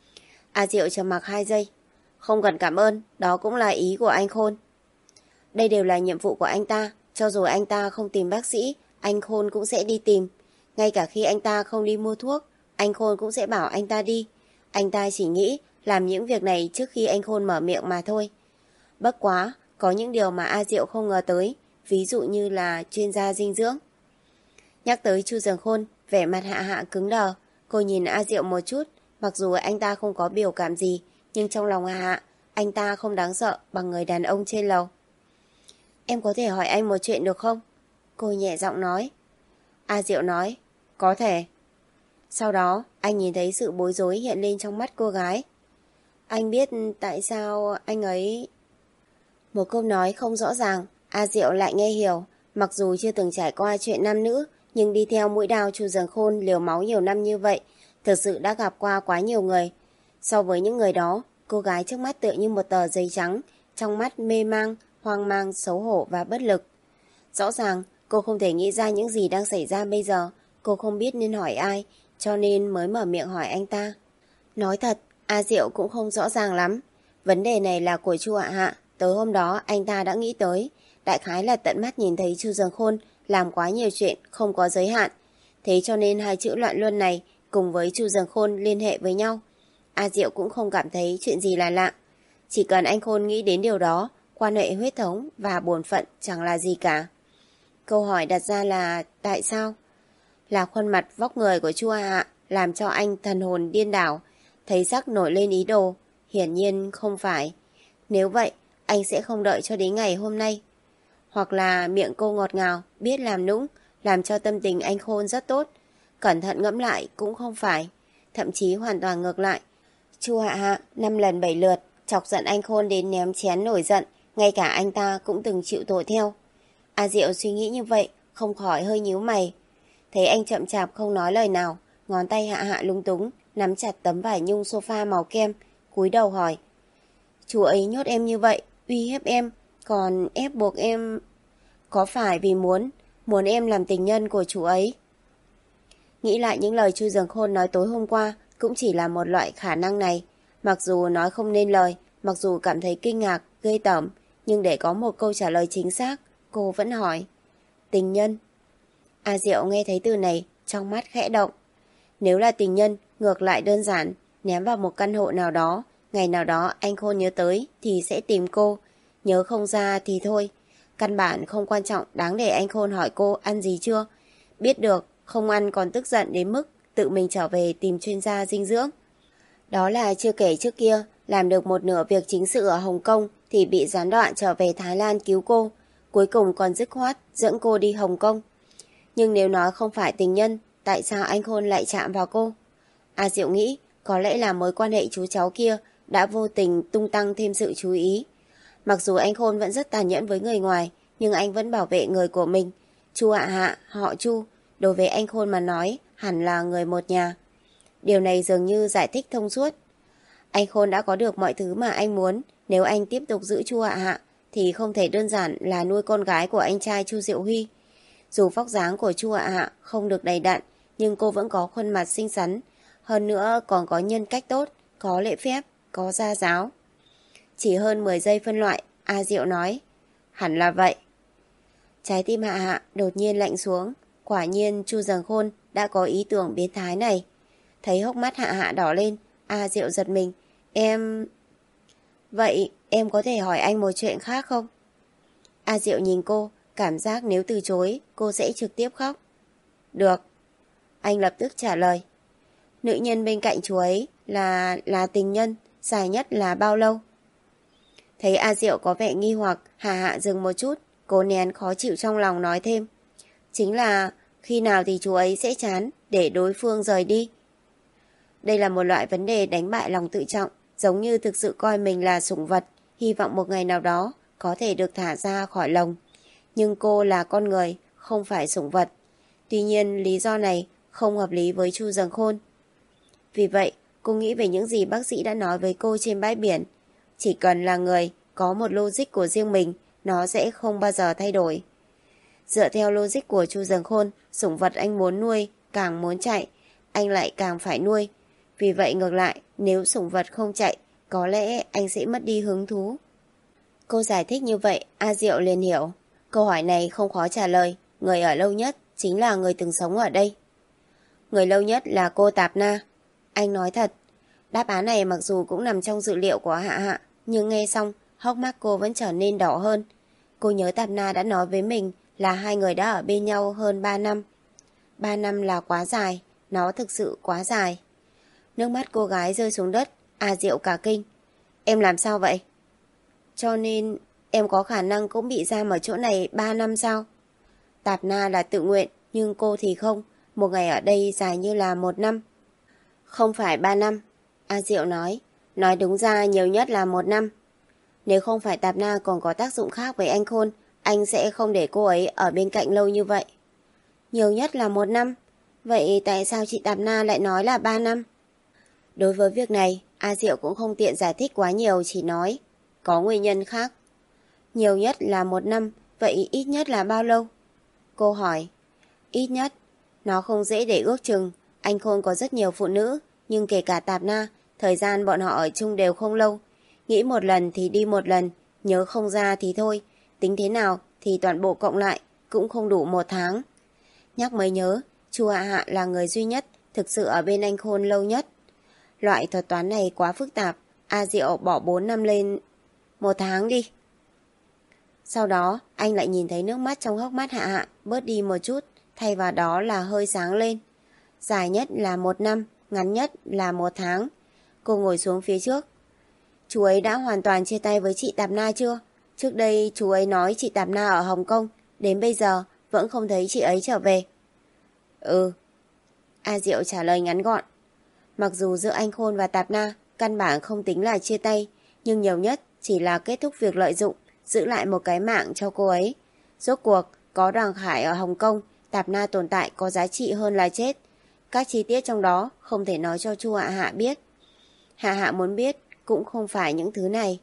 A Diệu trầm mặc hai giây. Không cần cảm ơn, đó cũng là ý của anh Khôn. Đây đều là nhiệm vụ của anh ta, cho dù anh ta không tìm bác sĩ, anh Khôn cũng sẽ đi tìm. Ngay cả khi anh ta không đi mua thuốc, anh Khôn cũng sẽ bảo anh ta đi. Anh ta chỉ nghĩ làm những việc này trước khi anh Khôn mở miệng mà thôi. Bất quá, có những điều mà A Diệu không ngờ tới, ví dụ như là chuyên gia dinh dưỡng. Nhắc tới Chu Dường Khôn, vẻ mặt Hạ Hạ cứng đờ. Cô nhìn A Diệu một chút, mặc dù anh ta không có biểu cảm gì, nhưng trong lòng Hạ Hạ, anh ta không đáng sợ bằng người đàn ông trên lầu. Em có thể hỏi anh một chuyện được không? Cô nhẹ giọng nói. A Diệu nói, có thể. Sau đó, anh nhìn thấy sự bối rối hiện lên trong mắt cô gái. Anh biết tại sao anh ấy... Một câu nói không rõ ràng, A Diệu lại nghe hiểu. Mặc dù chưa từng trải qua chuyện nam nữ, nhưng đi theo mũi đao Chu Dường Khôn liều máu nhiều năm như vậy, thực sự đã gặp qua quá nhiều người. So với những người đó, cô gái trước mắt tựa như một tờ giấy trắng, trong mắt mê mang, hoang mang, xấu hổ và bất lực. Rõ ràng, cô không thể nghĩ ra những gì đang xảy ra bây giờ. Cô không biết nên hỏi ai, cho nên mới mở miệng hỏi anh ta. Nói thật, A Diệu cũng không rõ ràng lắm. Vấn đề này là của Chu Hạ Hạ. Tối hôm đó anh ta đã nghĩ tới. Đại khái là tận mắt nhìn thấy Chu Dường Khôn làm quá nhiều chuyện không có giới hạn. Thế cho nên hai chữ loạn luân này cùng với Chu Dường Khôn liên hệ với nhau. A Diệu cũng không cảm thấy chuyện gì là lạ. Chỉ cần anh Khôn nghĩ đến điều đó, quan hệ huyết thống và bổn phận chẳng là gì cả. Câu hỏi đặt ra là tại sao? Là khuôn mặt vóc người của Chu Hạ Hạ làm cho anh thần hồn điên đảo, thấy sắc nổi lên ý đồ. Hiển nhiên không phải. Nếu vậy, anh sẽ không đợi cho đến ngày hôm nay. Hoặc là miệng cô ngọt ngào, biết làm nũng, làm cho tâm tình anh Khôn rất tốt. Cẩn thận ngẫm lại cũng không phải. Thậm chí hoàn toàn ngược lại. Chu Hạ Hạ năm lần bảy lượt chọc giận anh Khôn đến ném chén nổi giận, ngay cả anh ta cũng từng chịu tội theo. A Diệu suy nghĩ như vậy, không khỏi hơi nhíu mày. Thấy anh chậm chạp không nói lời nào, ngón tay Hạ Hạ lung túng, nắm chặt tấm vải nhung sofa màu kem, cúi đầu hỏi. Chú ấy nhốt em như vậy, uy hiếp em, còn ép buộc em... Có phải vì muốn, muốn em làm tình nhân của chú ấy? Nghĩ lại những lời Chu Dường Khôn nói tối hôm qua, cũng chỉ là một loại khả năng này. Mặc dù nói không nên lời, mặc dù cảm thấy kinh ngạc, ghê tởm, nhưng để có một câu trả lời chính xác, cô vẫn hỏi. Tình nhân? A Diệu nghe thấy từ này, trong mắt khẽ động. Nếu là tình nhân, ngược lại đơn giản, ném vào một căn hộ nào đó, ngày nào đó anh Khôn nhớ tới thì sẽ tìm cô, nhớ không ra thì thôi. Căn bản không quan trọng đáng để anh Khôn hỏi cô ăn gì chưa. Biết được, không ăn còn tức giận đến mức tự mình trở về tìm chuyên gia dinh dưỡng. Đó là chưa kể trước kia, làm được một nửa việc chính sự ở Hồng Kông thì bị gián đoạn trở về Thái Lan cứu cô, cuối cùng còn dứt khoát dẫn cô đi Hồng Kông. Nhưng nếu nói không phải tình nhân, tại sao anh Khôn lại chạm vào cô? A Diệu nghĩ có lẽ là mối quan hệ chú cháu kia đã vô tình tung tăng thêm sự chú ý. Mặc dù anh Khôn vẫn rất tàn nhẫn với người ngoài, nhưng anh vẫn bảo vệ người của mình. Chu Hạ Hạ, họ Chu, đối với anh Khôn mà nói, hẳn là người một nhà. Điều này dường như giải thích thông suốt. Anh Khôn đã có được mọi thứ mà anh muốn. Nếu anh tiếp tục giữ Chu Hạ Hạ, thì không thể đơn giản là nuôi con gái của anh trai Chu Diệu Huy. Dù vóc dáng của Chu Hạ Hạ không được đầy đặn, nhưng cô vẫn có khuôn mặt xinh xắn. Hơn nữa còn có nhân cách tốt, có lễ phép, có gia giáo. Chỉ hơn mười giây phân loại, A Diệu nói. Hẳn là vậy. Trái tim Hạ Hạ đột nhiên lạnh xuống. Quả nhiên Chu Dường Khôn đã có ý tưởng biến thái này. Thấy hốc mắt Hạ Hạ đỏ lên, A Diệu giật mình. Em... Vậy em có thể hỏi anh một chuyện khác không? A Diệu nhìn cô, cảm giác nếu từ chối, cô sẽ trực tiếp khóc. Được. Anh lập tức trả lời. Nữ nhân bên cạnh chú ấy là là tình nhân, dài nhất là bao lâu? Thấy A Diệu có vẻ nghi hoặc, Hạ Hạ dừng một chút, cố nén khó chịu trong lòng nói thêm. Chính là khi nào thì chú ấy sẽ chán để đối phương rời đi. Đây là một loại vấn đề đánh bại lòng tự trọng, giống như thực sự coi mình là sủng vật, hy vọng một ngày nào đó có thể được thả ra khỏi lồng. Nhưng cô là con người, không phải sủng vật. Tuy nhiên lý do này không hợp lý với Chu Dần Khôn. Vì vậy, cô nghĩ về những gì bác sĩ đã nói với cô trên bãi biển. Chỉ cần là người có một logic của riêng mình, nó sẽ không bao giờ thay đổi. Dựa theo logic của Chu Dần Khôn, sủng vật anh muốn nuôi, càng muốn chạy, anh lại càng phải nuôi. Vì vậy ngược lại, nếu sủng vật không chạy, có lẽ anh sẽ mất đi hứng thú. Cô giải thích như vậy, A Diệu liền hiểu. Câu hỏi này không khó trả lời, người ở lâu nhất chính là người từng sống ở đây. Người lâu nhất là cô Tạp Na. Anh nói thật, đáp án này mặc dù cũng nằm trong dự liệu của Hạ Hạ, nhưng nghe xong, hốc mắt cô vẫn trở nên đỏ hơn. Cô nhớ Tạp Na đã nói với mình là hai người đã ở bên nhau hơn ba năm. ba năm là quá dài, nó thực sự quá dài. Nước mắt cô gái rơi xuống đất, A Diệu cả kinh. Em làm sao vậy? Cho nên em có khả năng cũng bị giam ở chỗ này ba năm sao? Tạp Na là tự nguyện, nhưng cô thì không. Một ngày ở đây dài như là một năm. Không phải ba năm, A Diệu nói. Nói đúng ra nhiều nhất là một năm. Nếu không phải Tạp Na còn có tác dụng khác với anh Khôn, anh sẽ không để cô ấy ở bên cạnh lâu như vậy. Nhiều nhất là một năm. Vậy tại sao chị Tạp Na lại nói là ba năm? Đối với việc này, A Diệu cũng không tiện giải thích quá nhiều, chỉ nói có nguyên nhân khác. Nhiều nhất là một năm, vậy ít nhất là bao lâu? Cô hỏi. Ít nhất, nó không dễ để ước chừng. Anh Khôn có rất nhiều phụ nữ, nhưng kể cả Tạp Na, thời gian bọn họ ở chung đều không lâu. Nghĩ một lần thì đi một lần, nhớ không ra thì thôi. Tính thế nào thì toàn bộ cộng lại cũng không đủ một tháng. Nhắc mới nhớ, Chu Hạ Hạ là người duy nhất thực sự ở bên anh Khôn lâu nhất. Loại thuật toán này quá phức tạp. A Diệu bỏ bốn năm lên một tháng đi. Sau đó anh lại nhìn thấy nước mắt trong hốc mắt Hạ Hạ bớt đi một chút, thay vào đó là hơi sáng lên. Dài nhất là một năm, ngắn nhất là một tháng. Cô ngồi xuống phía trước. Chú ấy đã hoàn toàn chia tay với chị Tạp Na chưa? Trước đây chú ấy nói chị Tạp Na ở Hồng Kông, đến bây giờ vẫn không thấy chị ấy trở về. Ừ. A Diệu trả lời ngắn gọn. Mặc dù giữa anh Khôn và Tạp Na căn bản không tính là chia tay, nhưng nhiều nhất chỉ là kết thúc việc lợi dụng, giữ lại một cái mạng cho cô ấy. Rốt cuộc, có Đoàn Khải ở Hồng Kông, Tạp Na tồn tại có giá trị hơn là chết. Các chi tiết trong đó không thể nói cho Chu Hạ Hạ biết. Hạ Hạ muốn biết cũng không phải những thứ này.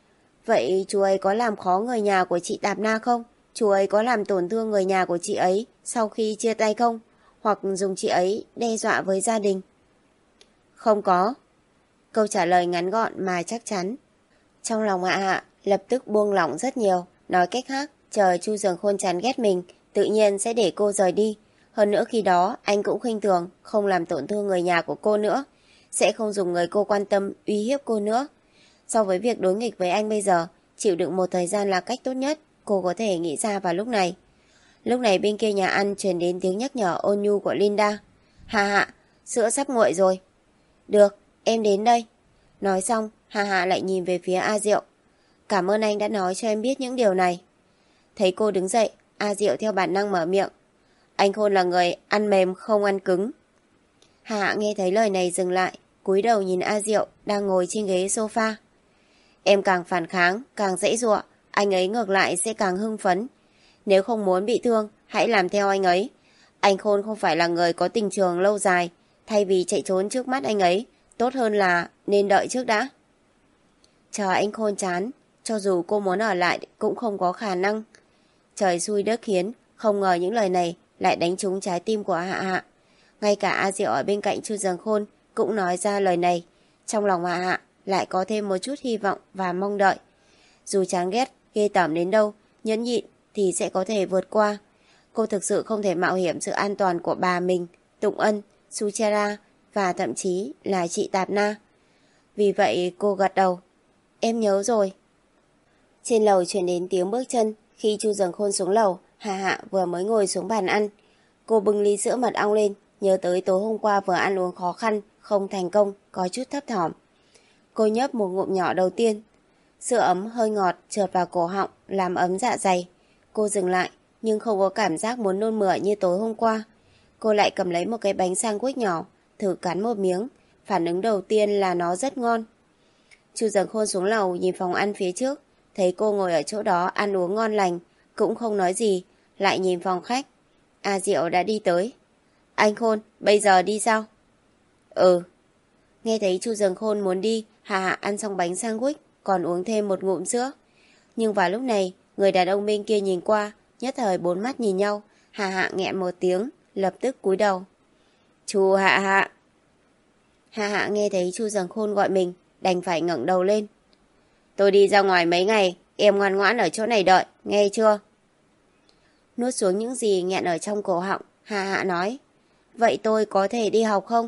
Vậy chú ấy có làm khó người nhà của chị Tạp Na không? Chú ấy có làm tổn thương người nhà của chị ấy sau khi chia tay không? Hoặc dùng chị ấy đe dọa với gia đình? Không có. Câu trả lời ngắn gọn mà chắc chắn. Trong lòng Hạ Hạ lập tức buông lỏng rất nhiều. Nói cách khác, chờ Chu Dần Khôn chán ghét mình, tự nhiên sẽ để cô rời đi. Hơn nữa khi đó, anh cũng khinh thường, không làm tổn thương người nhà của cô nữa. Sẽ không dùng người cô quan tâm uy hiếp cô nữa. So với việc đối nghịch với anh bây giờ, chịu đựng một thời gian là cách tốt nhất cô có thể nghĩ ra vào lúc này. Lúc này bên kia nhà ăn truyền đến tiếng nhắc nhở ôn nhu của Linda. Hạ Hạ, sữa sắp nguội rồi. Được, em đến đây. Nói xong, Hạ Hạ lại nhìn về phía A Diệu. Cảm ơn anh đã nói cho em biết những điều này. Thấy cô đứng dậy, A Diệu theo bản năng mở miệng. Anh Khôn là người ăn mềm không ăn cứng. Hạ Hạ nghe thấy lời này dừng lại, cúi đầu nhìn A Diệu đang ngồi trên ghế sofa. Em càng phản kháng, càng dãy giụa, anh ấy ngược lại sẽ càng hưng phấn. Nếu không muốn bị thương, hãy làm theo anh ấy. Anh Khôn không phải là người có tình trường lâu dài, thay vì chạy trốn trước mắt anh ấy, tốt hơn là nên đợi trước đã. Chờ anh Khôn chán, cho dù cô muốn ở lại cũng không có khả năng. Trời xui đất khiến, không ngờ những lời này lại đánh trúng trái tim của Hạ Hạ. Ngay cả A Diệu ở bên cạnh Chu Dần Khôn cũng nói ra lời này. Trong lòng Hạ Hạ lại có thêm một chút hy vọng và mong đợi. Dù chán ghét, ghê tởm đến đâu, nhẫn nhịn thì sẽ có thể vượt qua. Cô thực sự không thể mạo hiểm sự an toàn của bà mình, Tụng Ân, Suchera và thậm chí là chị Tạp Na. Vì vậy cô gật đầu. Em nhớ rồi. Trên lầu truyền đến tiếng bước chân. Khi Chu Dần Khôn xuống lầu, Hạ Hạ vừa mới ngồi xuống bàn ăn. Cô bưng ly sữa mật ong lên, nhớ tới tối hôm qua vừa ăn uống khó khăn, không thành công, có chút thấp thỏm. Cô nhấp một ngụm nhỏ đầu tiên. Sữa ấm hơi ngọt trượt vào cổ họng, làm ấm dạ dày. Cô dừng lại, nhưng không có cảm giác muốn nôn mửa như tối hôm qua. Cô lại cầm lấy một cái bánh sandwich nhỏ, thử cắn một miếng. Phản ứng đầu tiên là nó rất ngon. Chu Dần Khôn xuống lầu nhìn phòng ăn phía trước, thấy cô ngồi ở chỗ đó ăn uống ngon lành, cũng không nói gì, lại nhìn phòng khách. A Diệu đã đi tới. Anh Khôn, bây giờ đi sao? Ừ. Nghe thấy Chu Dường Khôn muốn đi, Hạ Hạ ăn xong bánh sandwich, còn uống thêm một ngụm sữa. Nhưng vào lúc này, người đàn ông bên kia nhìn qua, nhất thời bốn mắt nhìn nhau, Hạ Hạ nghẹn một tiếng, lập tức cúi đầu. Chu Hạ Hạ. Hạ Hạ nghe thấy Chu Dường Khôn gọi mình, đành phải ngẩng đầu lên. Tôi đi ra ngoài mấy ngày, em ngoan ngoãn ở chỗ này đợi, nghe chưa? Nuốt xuống những gì nghẹn ở trong cổ họng, Hạ Hạ nói. Vậy tôi có thể đi học không?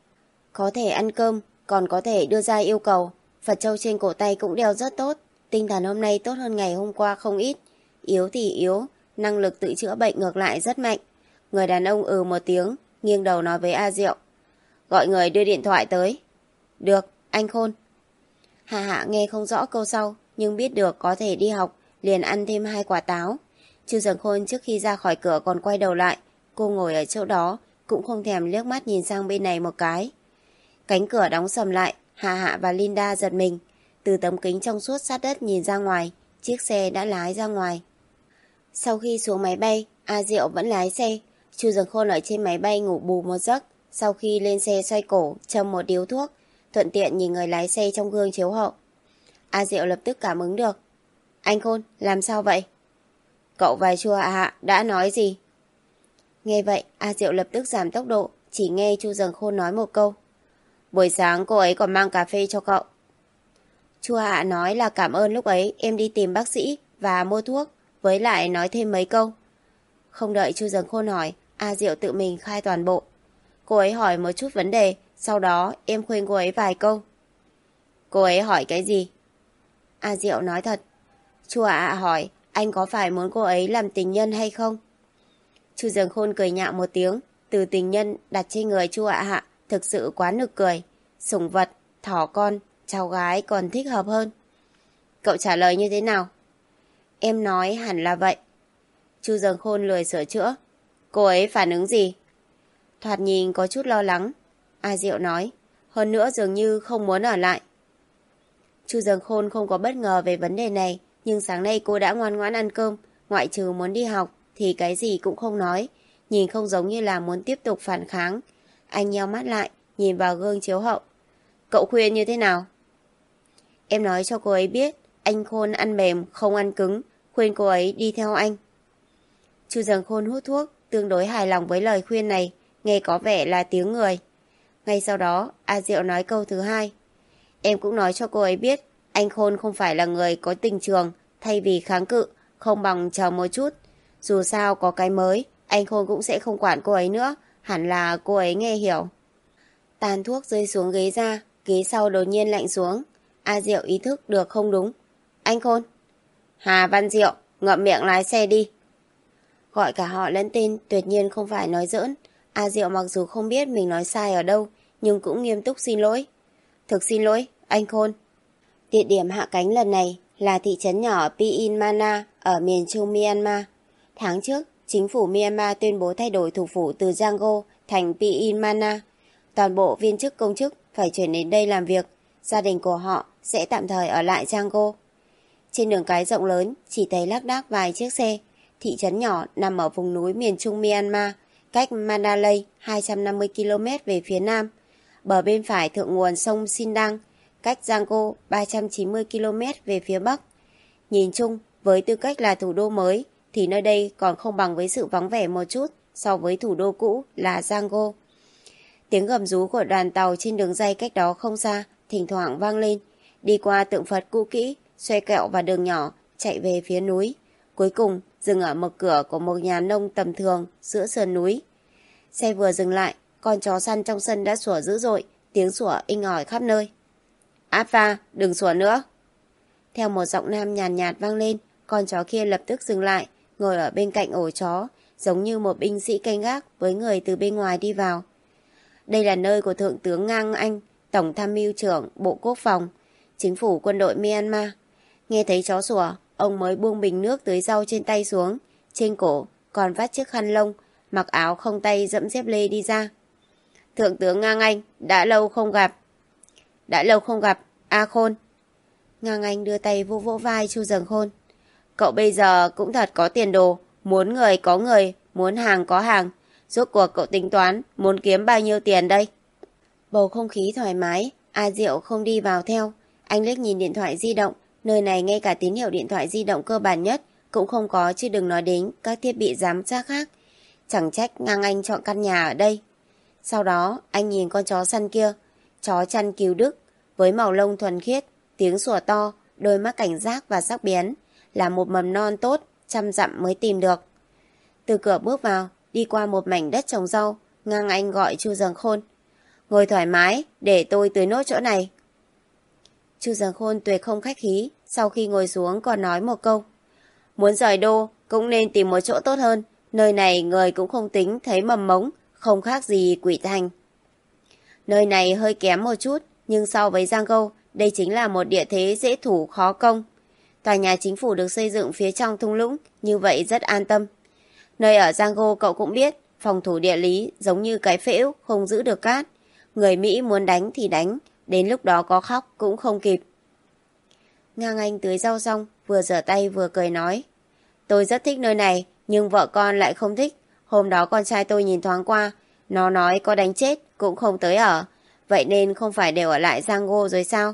Có thể ăn cơm, còn có thể đưa ra yêu cầu. Phật châu trên cổ tay cũng đeo rất tốt. Tinh thần hôm nay tốt hơn ngày hôm qua không ít. Yếu thì yếu, năng lực tự chữa bệnh ngược lại rất mạnh. Người đàn ông ừ một tiếng, nghiêng đầu nói với A Diệu. Gọi người đưa điện thoại tới. Được, anh Khôn. Hạ Hạ nghe không rõ câu sau, nhưng biết được có thể đi học, liền ăn thêm hai quả táo. Chu Dường Khôn trước khi ra khỏi cửa còn quay đầu lại. Cô ngồi ở chỗ đó, cũng không thèm liếc mắt nhìn sang bên này một cái. Cánh cửa đóng sầm lại, Hạ Hạ và Linda giật mình. Từ tấm kính trong suốt sát đất nhìn ra ngoài, chiếc xe đã lái ra ngoài. Sau khi xuống máy bay, A Diệu vẫn lái xe. Chu Dường Khôn ở trên máy bay ngủ bù một giấc. Sau khi lên xe xoay cổ, châm một điếu thuốc, thuận tiện nhìn người lái xe trong gương chiếu hậu. A Diệu lập tức cảm ứng được. Anh Khôn, làm sao vậy? Cậu và Chu Hạ Hạ đã nói gì? Nghe vậy, A Diệu lập tức giảm tốc độ, chỉ nghe Chu Dường Khôn nói một câu. Buổi sáng cô ấy còn mang cà phê cho cậu. Chu Hạ Hạ nói là cảm ơn lúc ấy em đi tìm bác sĩ và mua thuốc, với lại nói thêm mấy câu. Không đợi Chu Dường Khôn hỏi, A Diệu tự mình khai toàn bộ. Cô ấy hỏi một chút vấn đề, sau đó em khuyên cô ấy vài câu. Cô ấy hỏi cái gì? A Diệu nói thật. Chu Hạ Hạ hỏi, anh có phải muốn cô ấy làm tình nhân hay không? Chu Dường Khôn cười nhạo một tiếng, từ tình nhân đặt trên người Chu Hạ Hạ thực sự quá nực cười. Sủng vật, thỏ con, cháu gái còn thích hợp hơn. Cậu trả lời như thế nào? Em nói hẳn là vậy. Chu Dường Khôn lười sửa chữa. Cô ấy phản ứng gì? Thoạt nhìn có chút lo lắng. A Diệu nói, hơn nữa dường như không muốn ở lại. Chu Dường Khôn không có bất ngờ về vấn đề này, nhưng sáng nay cô đã ngoan ngoãn ăn cơm, ngoại trừ muốn đi học thì cái gì cũng không nói, nhìn không giống như là muốn tiếp tục phản kháng. Anh nheo mắt lại, nhìn vào gương chiếu hậu. Cậu khuyên như thế nào? Em nói cho cô ấy biết, anh Khôn ăn mềm, không ăn cứng, khuyên cô ấy đi theo anh. Chu Dường Khôn hút thuốc, tương đối hài lòng với lời khuyên này, nghe có vẻ là tiếng người. Ngay sau đó, A Diệu nói câu thứ hai. Em cũng nói cho cô ấy biết, anh Khôn không phải là người có tình trường, thay vì kháng cự, không bằng chờ một chút. Dù sao có cái mới, anh Khôn cũng sẽ không quản cô ấy nữa, hẳn là cô ấy nghe hiểu. Tàn thuốc rơi xuống ghế ra, ghế sau đột nhiên lạnh xuống. A Diệu ý thức được không đúng. Anh Khôn. Hà Văn Diệu, ngậm miệng lái xe đi. Gọi cả họ lẫn tên tuyệt nhiên không phải nói giỡn. A Diệu mặc dù không biết mình nói sai ở đâu, nhưng cũng nghiêm túc xin lỗi. Thực xin lỗi, anh Khôn. Địa điểm hạ cánh lần này là thị trấn nhỏ Piin Mana ở miền trung Myanmar. Tháng trước, chính phủ Myanmar tuyên bố thay đổi thủ phủ từ Yangon thành Piin Mana. Toàn bộ viên chức công chức phải chuyển đến đây làm việc. Gia đình của họ sẽ tạm thời ở lại Yangon. Trên đường cái rộng lớn chỉ thấy lác đác vài chiếc xe. Thị trấn nhỏ nằm ở vùng núi miền trung Myanmar, cách Mandalay hai trăm năm mươi ki lô mét về phía nam. Bờ bên phải thượng nguồn sông Sindang, cách Yangon ba trăm chín mươi ki lô mét về phía bắc. Nhìn chung, với tư cách là thủ đô mới, thì nơi đây còn không bằng với sự vắng vẻ một chút so với thủ đô cũ là Yangon. Tiếng gầm rú của đoàn tàu trên đường ray cách đó không xa, thỉnh thoảng vang lên, đi qua tượng Phật cũ kỹ, xoay kẹo vào đường nhỏ, chạy về phía núi. Cuối cùng, dừng ở một cửa của một nhà nông tầm thường giữa sườn núi. Xe vừa dừng lại, con chó săn trong sân đã sủa dữ dội, tiếng sủa inh ỏi khắp nơi. Alpha, đừng sủa nữa. Theo một giọng nam nhàn nhạt, nhạt vang lên, con chó kia lập tức dừng lại, ngồi ở bên cạnh ổ chó, giống như một binh sĩ canh gác với người từ bên ngoài đi vào. Đây là nơi của Thượng tướng Ngang Anh, Tổng tham mưu trưởng Bộ Quốc phòng, chính phủ quân đội Myanmar. Nghe thấy chó sủa, ông mới buông bình nước tưới rau trên tay xuống, trên cổ còn vắt chiếc khăn lông, mặc áo không tay dẫm dép lê đi ra. Thượng tướng Ngang Anh, đã lâu không gặp. Đã lâu không gặp, A Khôn. Ngang Anh đưa tay vỗ vỗ vai Chu Dần Khôn. Cậu bây giờ cũng thật có tiền đồ, muốn người có người, muốn hàng có hàng. Rốt cuộc cậu tính toán muốn kiếm bao nhiêu tiền đây? Bầu không khí thoải mái, A Diệu không đi vào theo. Anh liếc nhìn điện thoại di động, nơi này ngay cả tín hiệu điện thoại di động cơ bản nhất cũng không có, chứ đừng nói đến các thiết bị giám sát khác. Chẳng trách Ngang Anh chọn căn nhà ở đây. Sau đó anh nhìn con chó săn kia, chó chăn Cứu Đức, với màu lông thuần khiết, tiếng sủa to, đôi mắt cảnh giác và sắc bén, là một mầm non tốt, trăm dặm mới tìm được. Từ cửa bước vào, đi qua một mảnh đất trồng rau, Ngang Anh gọi Chu Dần Khôn. Ngồi thoải mái, để tôi tưới nốt chỗ này. Chu Dần Khôn tuyệt không khách khí, sau khi ngồi xuống còn nói một câu. Muốn rời đô, cũng nên tìm một chỗ tốt hơn, nơi này người cũng không tính thấy mầm mống, không khác gì quỷ thành. Nơi này hơi kém một chút, nhưng so với Giang Câu, đây chính là một địa thế dễ thủ khó công. Tòa nhà chính phủ được xây dựng phía trong thung lũng, như vậy rất an tâm. Nơi ở Giang Câu cậu cũng biết, phòng thủ địa lý giống như cái phễu không giữ được cát. Người Mỹ muốn đánh thì đánh, đến lúc đó có khóc cũng không kịp. Ngang Anh tưới rau xong, vừa rửa tay vừa cười nói. Tôi rất thích nơi này, nhưng vợ con lại không thích. Hôm đó con trai tôi nhìn thoáng qua, nó nói có đánh chết cũng không tới ở. Vậy nên không phải đều ở lại Giang Ngô rồi sao?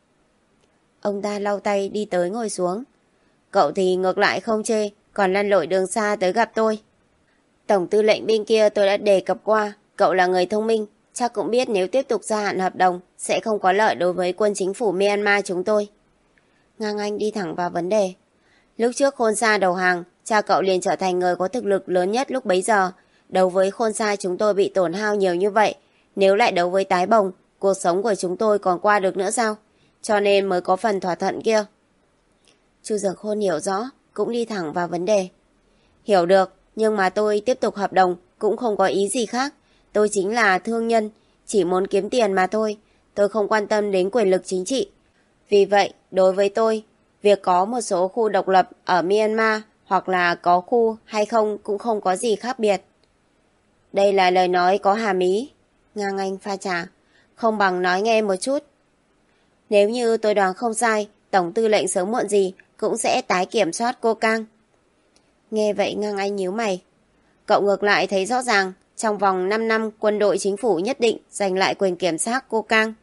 Ông ta lau tay đi tới ngồi xuống. Cậu thì ngược lại không chê, còn lăn lội đường xa tới gặp tôi. Tổng tư lệnh bên kia tôi đã đề cập qua, cậu là người thông minh, chắc cũng biết nếu tiếp tục gia hạn hợp đồng sẽ không có lợi đối với quân chính phủ Myanmar chúng tôi. Ngang Anh đi thẳng vào vấn đề. Lúc trước Khôn Sa đầu hàng, cha cậu liền trở thành người có thực lực lớn nhất lúc bấy giờ. Đấu với Khôn Sa chúng tôi bị tổn hao nhiều như vậy, nếu lại đấu với Tái Bồng, cuộc sống của chúng tôi còn qua được nữa sao? Cho nên mới có phần thỏa thuận kia. Chu Dần Khôn hiểu rõ, cũng đi thẳng vào vấn đề. Hiểu được, nhưng mà tôi tiếp tục hợp đồng cũng không có ý gì khác. Tôi chính là thương nhân, chỉ muốn kiếm tiền mà thôi. Tôi không quan tâm đến quyền lực chính trị. Vì vậy, đối với tôi, việc có một số khu độc lập ở Myanmar hoặc là có khu hay không cũng không có gì khác biệt. Đây là lời nói có hàm ý. Ngang Anh pha trà. Không bằng nói nghe một chút. Nếu như tôi đoán không sai, Tổng tư lệnh sớm muộn gì cũng sẽ tái kiểm soát cô Cang. Nghe vậy Ngang Anh nhíu mày. Cậu ngược lại thấy rõ ràng, trong vòng năm năm quân đội chính phủ nhất định giành lại quyền kiểm soát cô Cang.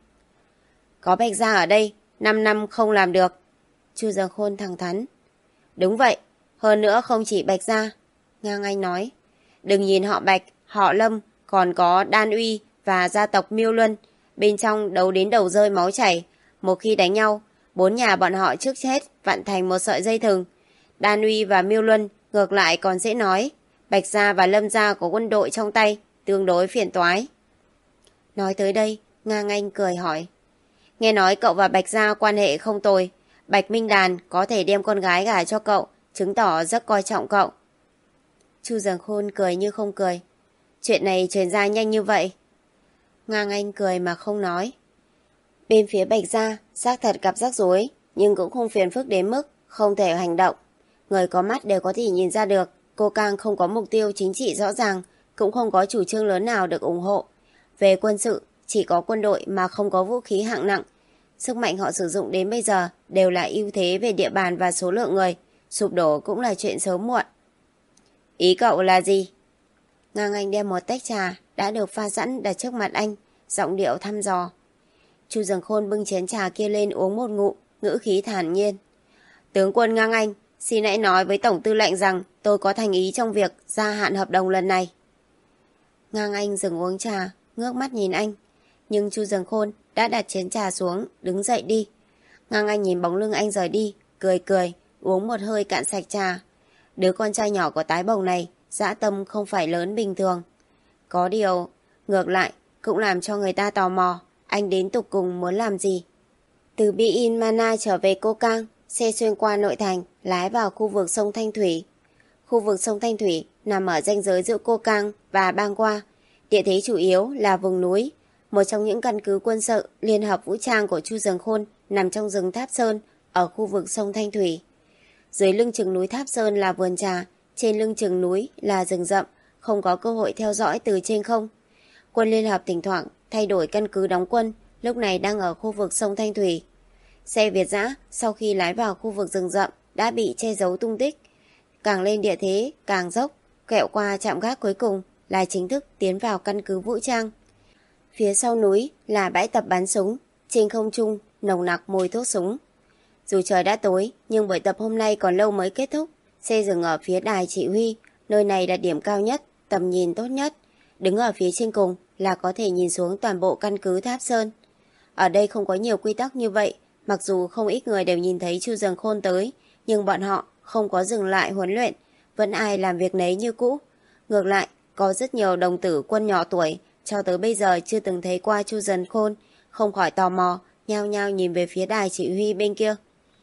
Có Bạch Gia ở đây, năm năm không làm được. Chu Dần Khôn thẳng thắn. Đúng vậy, hơn nữa không chỉ Bạch Gia. Ngang Anh nói. Đừng nhìn họ Bạch, họ Lâm, còn có Đan Uy và gia tộc Miêu Luân. Bên trong đấu đến đầu rơi máu chảy. Một khi đánh nhau, bốn nhà bọn họ trước chết vặn thành một sợi dây thừng. Đan Uy và Miêu Luân ngược lại còn dễ nói. Bạch Gia và Lâm Gia có quân đội trong tay, tương đối phiền toái. Nói tới đây, Ngang Anh cười hỏi. Nghe nói cậu và Bạch Gia quan hệ không tồi. Bạch Minh Đàn có thể đem con gái gả cho cậu, chứng tỏ rất coi trọng cậu. Chu Dần Khôn cười như không cười. Chuyện này truyền ra nhanh như vậy? Ngang Anh cười mà không nói. Bên phía Bạch Gia, xác thật gặp rắc rối, nhưng cũng không phiền phức đến mức không thể hành động. Người có mắt đều có thể nhìn ra được, cô Cang không có mục tiêu chính trị rõ ràng, cũng không có chủ trương lớn nào được ủng hộ. Về quân sự, chỉ có quân đội mà không có vũ khí hạng nặng. Sức mạnh họ sử dụng đến bây giờ đều là ưu thế về địa bàn và số lượng người, sụp đổ cũng là chuyện sớm muộn. Ý cậu là gì? Ngang Anh đem một tách trà đã được pha sẵn đặt trước mặt anh, giọng điệu thăm dò. Chu Dần Khôn bưng chén trà kia lên uống một ngụm, ngữ khí thản nhiên. Tướng quân Ngang Anh, xin hãy nói với Tổng tư lệnh rằng tôi có thành ý trong việc gia hạn hợp đồng lần này. Ngang Anh dừng uống trà, ngước mắt nhìn anh. Nhưng Chu Dần Khôn đã đặt chén trà xuống, đứng dậy đi. Ngang Anh nhìn bóng lưng anh rời đi, cười cười, uống một hơi cạn sạch trà. Đứa con trai nhỏ của Tái Bồng này, dã tâm không phải lớn bình thường. Có điều, ngược lại, cũng làm cho người ta tò mò, anh đến tục cùng muốn làm gì. Từ Bi In Mana trở về Cô Cang, xe xuyên qua nội thành, lái vào khu vực sông Thanh Thủy. Khu vực sông Thanh Thủy nằm ở ranh giới giữa Cô Cang và Bang Qua. Địa thế chủ yếu là vùng núi. Một trong những căn cứ quân sự liên hợp vũ trang của Chu Dần Khôn nằm trong rừng Tháp Sơn ở khu vực sông Thanh Thủy. Dưới lưng chừng núi Tháp Sơn là vườn trà, trên lưng chừng núi là rừng rậm, không có cơ hội theo dõi từ trên không. Quân liên hợp thỉnh thoảng thay đổi căn cứ đóng quân, lúc này đang ở khu vực sông Thanh Thủy. Xe Việt dã sau khi lái vào khu vực rừng rậm đã bị che giấu tung tích. Càng lên địa thế càng dốc, kẹo qua trạm gác cuối cùng là chính thức tiến vào căn cứ vũ trang. Phía sau núi là bãi tập bắn súng, trên không trung nồng nặc mùi thuốc súng. Dù trời đã tối nhưng buổi tập hôm nay còn lâu mới kết thúc. Xe dừng ở phía đài chỉ huy, nơi này là điểm cao nhất, tầm nhìn tốt nhất. Đứng ở phía trên cùng là có thể nhìn xuống toàn bộ căn cứ Tháp Sơn. Ở đây không có nhiều quy tắc như vậy, mặc dù không ít người đều nhìn thấy Chu Dần Khôn tới, nhưng bọn họ không có dừng lại huấn luyện, vẫn ai làm việc nấy như cũ. Ngược lại, có rất nhiều đồng tử quân nhỏ tuổi, cho tới bây giờ chưa từng thấy qua Chu Dần Khôn, không khỏi tò mò, nhao nhao nhìn về phía đài chỉ huy bên kia.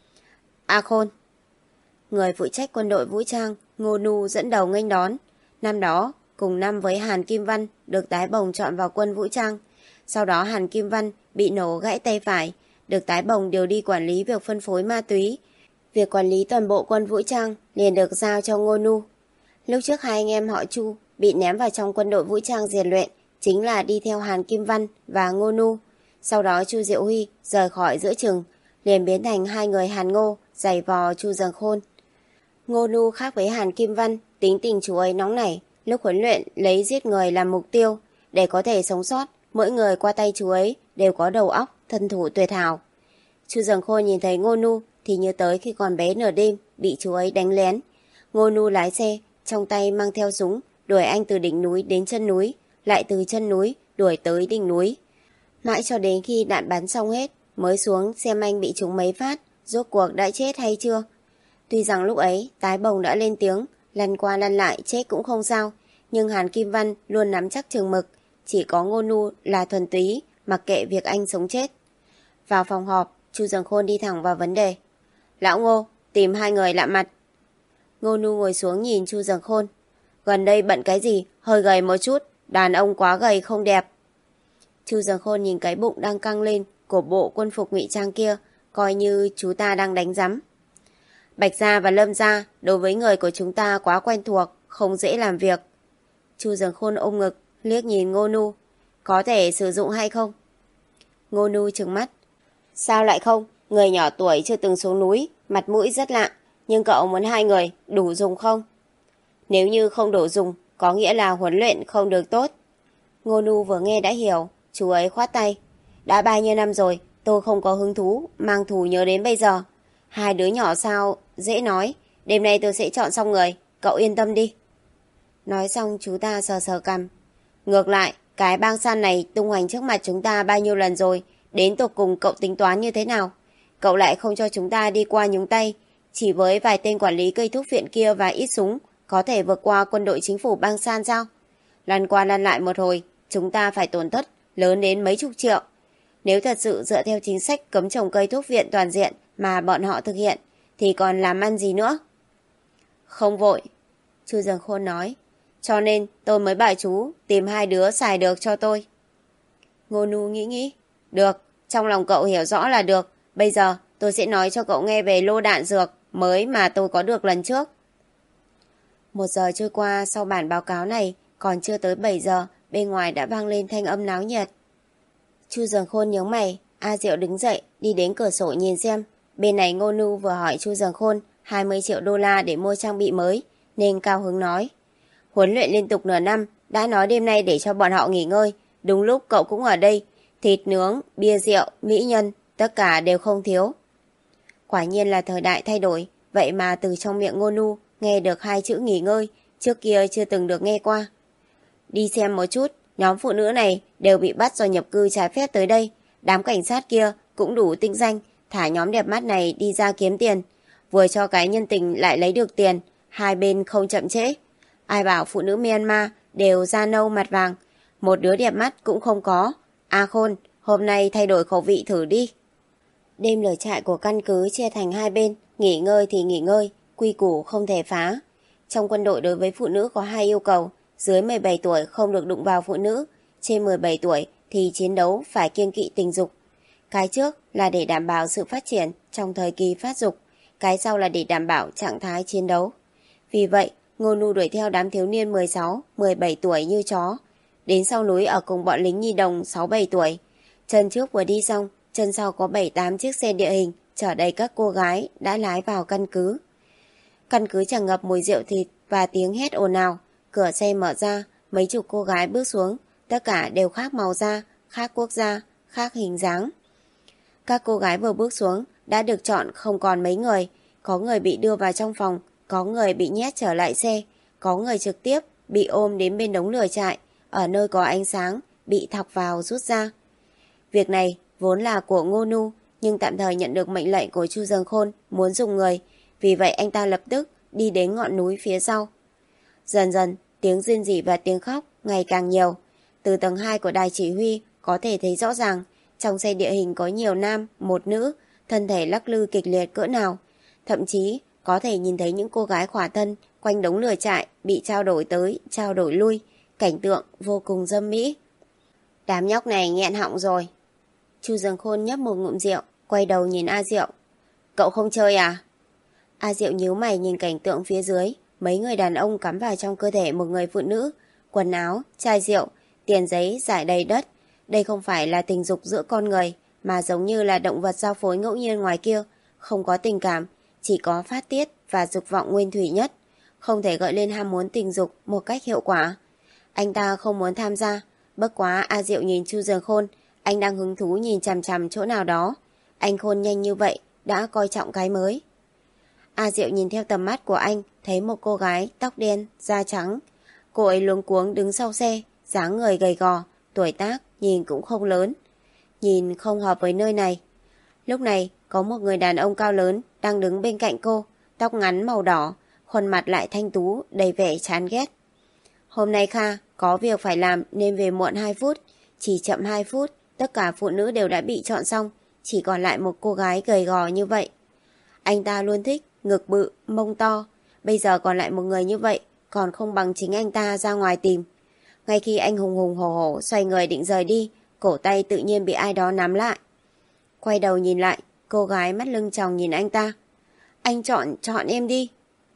A Khôn, người phụ trách quân đội vũ trang, Ngô Nu dẫn đầu nghênh đón. Năm đó, cùng năm với Hàn Kim Văn được tái bồng chọn vào quân vũ trang. Sau đó Hàn Kim Văn bị nổ gãy tay phải, được tái bồng điều đi quản lý việc phân phối ma túy. Việc quản lý toàn bộ quân vũ trang liền được giao cho Ngô Nu. Lúc trước hai anh em họ Chu bị ném vào trong quân đội vũ trang rèn luyện, chính là đi theo Hàn Kim Văn và Ngô Nu. Sau đó Chu Diệu Huy rời khỏi giữa chừng, liền biến thành hai người Hàn Ngô giày vò Chu Dần Khôn. Ngô Nu khác với Hàn Kim Văn, tính tình chú ấy nóng nảy, lúc huấn luyện lấy giết người làm mục tiêu. Để có thể sống sót, mỗi người qua tay chú ấy đều có đầu óc, thân thủ tuyệt hảo. Chu Dần Khôn nhìn thấy Ngô Nu thì nhớ tới khi còn bé nửa đêm bị chú ấy đánh lén. Ngô Nu lái xe, trong tay mang theo súng, đuổi anh từ đỉnh núi đến chân núi, lại từ chân núi đuổi tới đỉnh núi. Mãi cho đến khi đạn bắn xong hết, mới xuống xem anh bị trúng mấy phát, rốt cuộc đã chết hay chưa. Tuy rằng lúc ấy tái bồng đã lên tiếng, lăn qua lăn lại chết cũng không sao, nhưng Hàn Kim Văn luôn nắm chắc chừng mực, chỉ có Ngô Nu là thuần túy, mặc kệ việc anh sống chết. Vào phòng họp, Chu Dần Khôn đi thẳng vào vấn đề. Lão Ngô, tìm hai người lạ mặt. Ngô Nu ngồi xuống nhìn Chu Dần Khôn. Gần đây bận cái gì, hơi gầy một chút, đàn ông quá gầy không đẹp. Chu Dần Khôn nhìn cái bụng đang căng lên của bộ quân phục ngụy trang kia, coi như chú ta đang đánh rắm. Bạch Gia và Lâm Gia đối với người của chúng ta quá quen thuộc, không dễ làm việc. Chu Dần Khôn ôm ngực, liếc nhìn Ngô Nu. Có thể sử dụng hay không? Ngô Nu trừng mắt. Sao lại không? Người nhỏ tuổi chưa từng xuống núi, mặt mũi rất lạ. Nhưng cậu muốn hai người, đủ dùng không? Nếu như không đủ dùng, có nghĩa là huấn luyện không được tốt. Ngô Nu vừa nghe đã hiểu, chú ấy khoát tay. Đã bao nhiêu năm rồi, tôi không có hứng thú, mang thù nhớ đến bây giờ. Hai đứa nhỏ sao, dễ nói. Đêm nay tôi sẽ chọn xong người, cậu yên tâm đi. Nói xong chú ta sờ sờ cằm. Ngược lại, cái bang san này tung hoành trước mặt chúng ta bao nhiêu lần rồi, đến tột cùng cậu tính toán như thế nào? Cậu lại không cho chúng ta đi qua nhúng tay. Chỉ với vài tên quản lý cây thuốc viện kia và ít súng, có thể vượt qua quân đội chính phủ bang san sao? Lăn qua lăn lại một hồi, chúng ta phải tổn thất lớn đến mấy chục triệu. Nếu thật sự dựa theo chính sách cấm trồng cây thuốc viện toàn diện mà bọn họ thực hiện, thì còn làm ăn gì nữa? Không vội, Chu Dần Khôn nói. Cho nên tôi mới bảo chú tìm hai đứa xài được cho tôi. Ngô Nu nghĩ nghĩ. Được, trong lòng cậu hiểu rõ là được. Bây giờ tôi sẽ nói cho cậu nghe về lô đạn dược mới mà tôi có được lần trước. Một giờ trôi qua sau bản báo cáo này, còn chưa tới bảy giờ, bên ngoài đã vang lên thanh âm náo nhiệt. Chu Dần Khôn nhướng mày, A Diệu đứng dậy, đi đến cửa sổ nhìn xem. Bên này Ngô Nu vừa hỏi Chu Dần Khôn hai mươi triệu đô la để mua trang bị mới, nên cao hứng nói. Huấn luyện liên tục nửa năm, đã nói đêm nay để cho bọn họ nghỉ ngơi. Đúng lúc cậu cũng ở đây, thịt nướng, bia rượu, mỹ nhân, tất cả đều không thiếu. Quả nhiên là thời đại thay đổi, vậy mà từ trong miệng Ngô Nu nghe được hai chữ nghỉ ngơi, trước kia chưa từng được nghe qua. Đi xem một chút, nhóm phụ nữ này đều bị bắt do nhập cư trái phép tới đây. Đám cảnh sát kia cũng đủ tinh danh, thả nhóm đẹp mắt này đi ra kiếm tiền. Vừa cho cái nhân tình lại lấy được tiền, hai bên không chậm trễ. Ai bảo phụ nữ Myanmar đều da nâu mặt vàng, một đứa đẹp mắt cũng không có. A Khôn, hôm nay thay đổi khẩu vị thử đi. Đêm lửa trại của căn cứ chia thành hai bên, nghỉ ngơi thì nghỉ ngơi, quy củ không thể phá. Trong quân đội đối với phụ nữ có hai yêu cầu, dưới mười bảy tuổi không được đụng vào phụ nữ, trên mười bảy tuổi thì chiến đấu phải kiêng kỵ tình dục. Cái trước là để đảm bảo sự phát triển trong thời kỳ phát dục, cái sau là để đảm bảo trạng thái chiến đấu. Vì vậy, Ngô Nu đuổi theo đám thiếu niên mười sáu, mười bảy tuổi như chó, đến sau núi ở cùng bọn lính nhi đồng sáu bảy tuổi. Chân trước vừa đi xong, chân sau có bảy tám chiếc xe địa hình chở đầy các cô gái đã lái vào căn cứ. Căn cứ tràn ngập mùi rượu thịt và tiếng hét ồn ào. Cửa xe mở ra, mấy chục cô gái bước xuống, tất cả đều khác màu da, khác quốc gia, khác hình dáng. Các cô gái vừa bước xuống đã được chọn không còn mấy người, có người bị đưa vào trong phòng, có người bị nhét trở lại xe, có người trực tiếp bị ôm đến bên đống lửa trại, ở nơi có ánh sáng, bị thọc vào rút ra. Việc này vốn là của Ngô Nu, nhưng tạm thời nhận được mệnh lệnh của Chu Dương Khôn muốn dùng người, vì vậy anh ta lập tức đi đến ngọn núi phía sau. Dần dần, tiếng rên rỉ và tiếng khóc ngày càng nhiều. Từ tầng hai của đài chỉ huy có thể thấy rõ ràng, trong xe địa hình có nhiều nam, một nữ, thân thể lắc lư kịch liệt cỡ nào. Thậm chí có thể nhìn thấy những cô gái khỏa thân quanh đống lửa trại bị trao đổi tới, trao đổi lui, cảnh tượng vô cùng dâm mỹ. Đám nhóc này nghẹn họng rồi. Chu Dương Khôn nhấp một ngụm rượu, quay đầu nhìn A Diệu. Cậu không chơi à? A Diệu nhíu mày nhìn cảnh tượng phía dưới, mấy người đàn ông cắm vào trong cơ thể một người phụ nữ, quần áo, chai rượu, tiền giấy rải đầy đất. Đây không phải là tình dục giữa con người, mà giống như là động vật giao phối ngẫu nhiên ngoài kia, không có tình cảm, chỉ có phát tiết và dục vọng nguyên thủy nhất, không thể gợi lên ham muốn tình dục một cách hiệu quả. Anh ta không muốn tham gia, bất quá A Diệu nhìn Chu Dương Khôn, anh đang hứng thú nhìn chằm chằm chỗ nào đó. Anh Khôn nhanh như vậy, đã coi trọng cái mới. A Diệu nhìn theo tầm mắt của anh, thấy một cô gái tóc đen, da trắng. Cô ấy luống cuống đứng sau xe, dáng người gầy gò, tuổi tác nhìn cũng không lớn. Nhìn không hợp với nơi này. Lúc này, có một người đàn ông cao lớn đang đứng bên cạnh cô, tóc ngắn màu đỏ, khuôn mặt lại thanh tú, đầy vẻ chán ghét. Hôm nay Kha có việc phải làm nên về muộn hai phút, chỉ chậm hai phút, tất cả phụ nữ đều đã bị chọn xong, chỉ còn lại một cô gái gầy gò như vậy. Anh ta luôn thích ngực bự, mông to, bây giờ còn lại một người như vậy, còn không bằng chính anh ta ra ngoài tìm. Ngay khi anh hùng hùng hổ hổ xoay người định rời đi, cổ tay tự nhiên bị ai đó nắm lại. Quay đầu nhìn lại, cô gái mắt lưng tròng nhìn anh ta. Anh chọn, chọn em đi.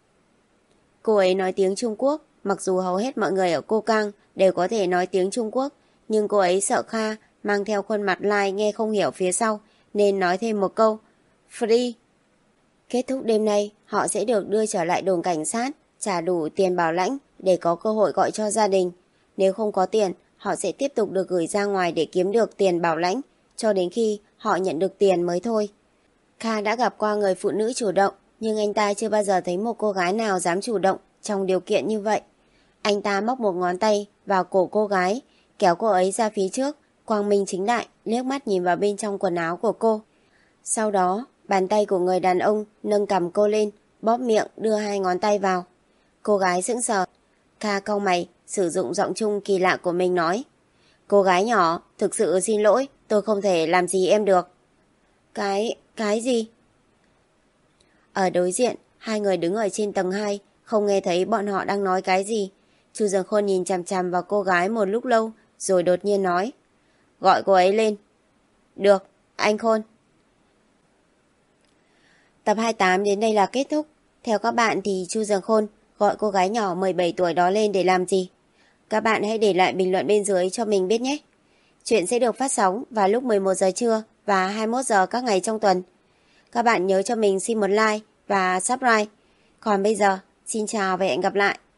Cô ấy nói tiếng Trung Quốc, mặc dù hầu hết mọi người ở Cô Cang đều có thể nói tiếng Trung Quốc, nhưng cô ấy sợ Kha mang theo khuôn mặt lai nghe không hiểu phía sau, nên nói thêm một câu, free. Kết thúc đêm nay, họ sẽ được đưa trở lại đồn cảnh sát, trả đủ tiền bảo lãnh để có cơ hội gọi cho gia đình. Nếu không có tiền, họ sẽ tiếp tục được gửi ra ngoài để kiếm được tiền bảo lãnh, cho đến khi họ nhận được tiền mới thôi. Kha đã gặp qua người phụ nữ chủ động, nhưng anh ta chưa bao giờ thấy một cô gái nào dám chủ động trong điều kiện như vậy. Anh ta móc một ngón tay vào cổ cô gái, kéo cô ấy ra phía trước, quang minh chính đại, liếc mắt nhìn vào bên trong quần áo của cô. Sau đó, bàn tay của người đàn ông nâng cằm cô lên, bóp miệng đưa hai ngón tay vào. Cô gái sững sờ. Kha cau mày, sử dụng giọng Trung kỳ lạ của mình nói. Cô gái nhỏ, thực sự xin lỗi, tôi không thể làm gì em được. Cái, cái gì? Ở đối diện, hai người đứng ở trên tầng hai, không nghe thấy bọn họ đang nói cái gì. Chu Dương Khôn nhìn chằm chằm vào cô gái một lúc lâu, rồi đột nhiên nói. Gọi cô ấy lên. Được, anh Khôn. Tập hai mươi tám đến đây là kết thúc. Theo các bạn thì Chu Dương Khôn gọi cô gái nhỏ mười bảy tuổi đó lên để làm gì? Các bạn hãy để lại bình luận bên dưới cho mình biết nhé. Chuyện sẽ được phát sóng vào lúc mười một giờ trưa và hai mươi mốt giờ các ngày trong tuần. Các bạn nhớ cho mình xin một like và subscribe. Còn bây giờ, xin chào và hẹn gặp lại.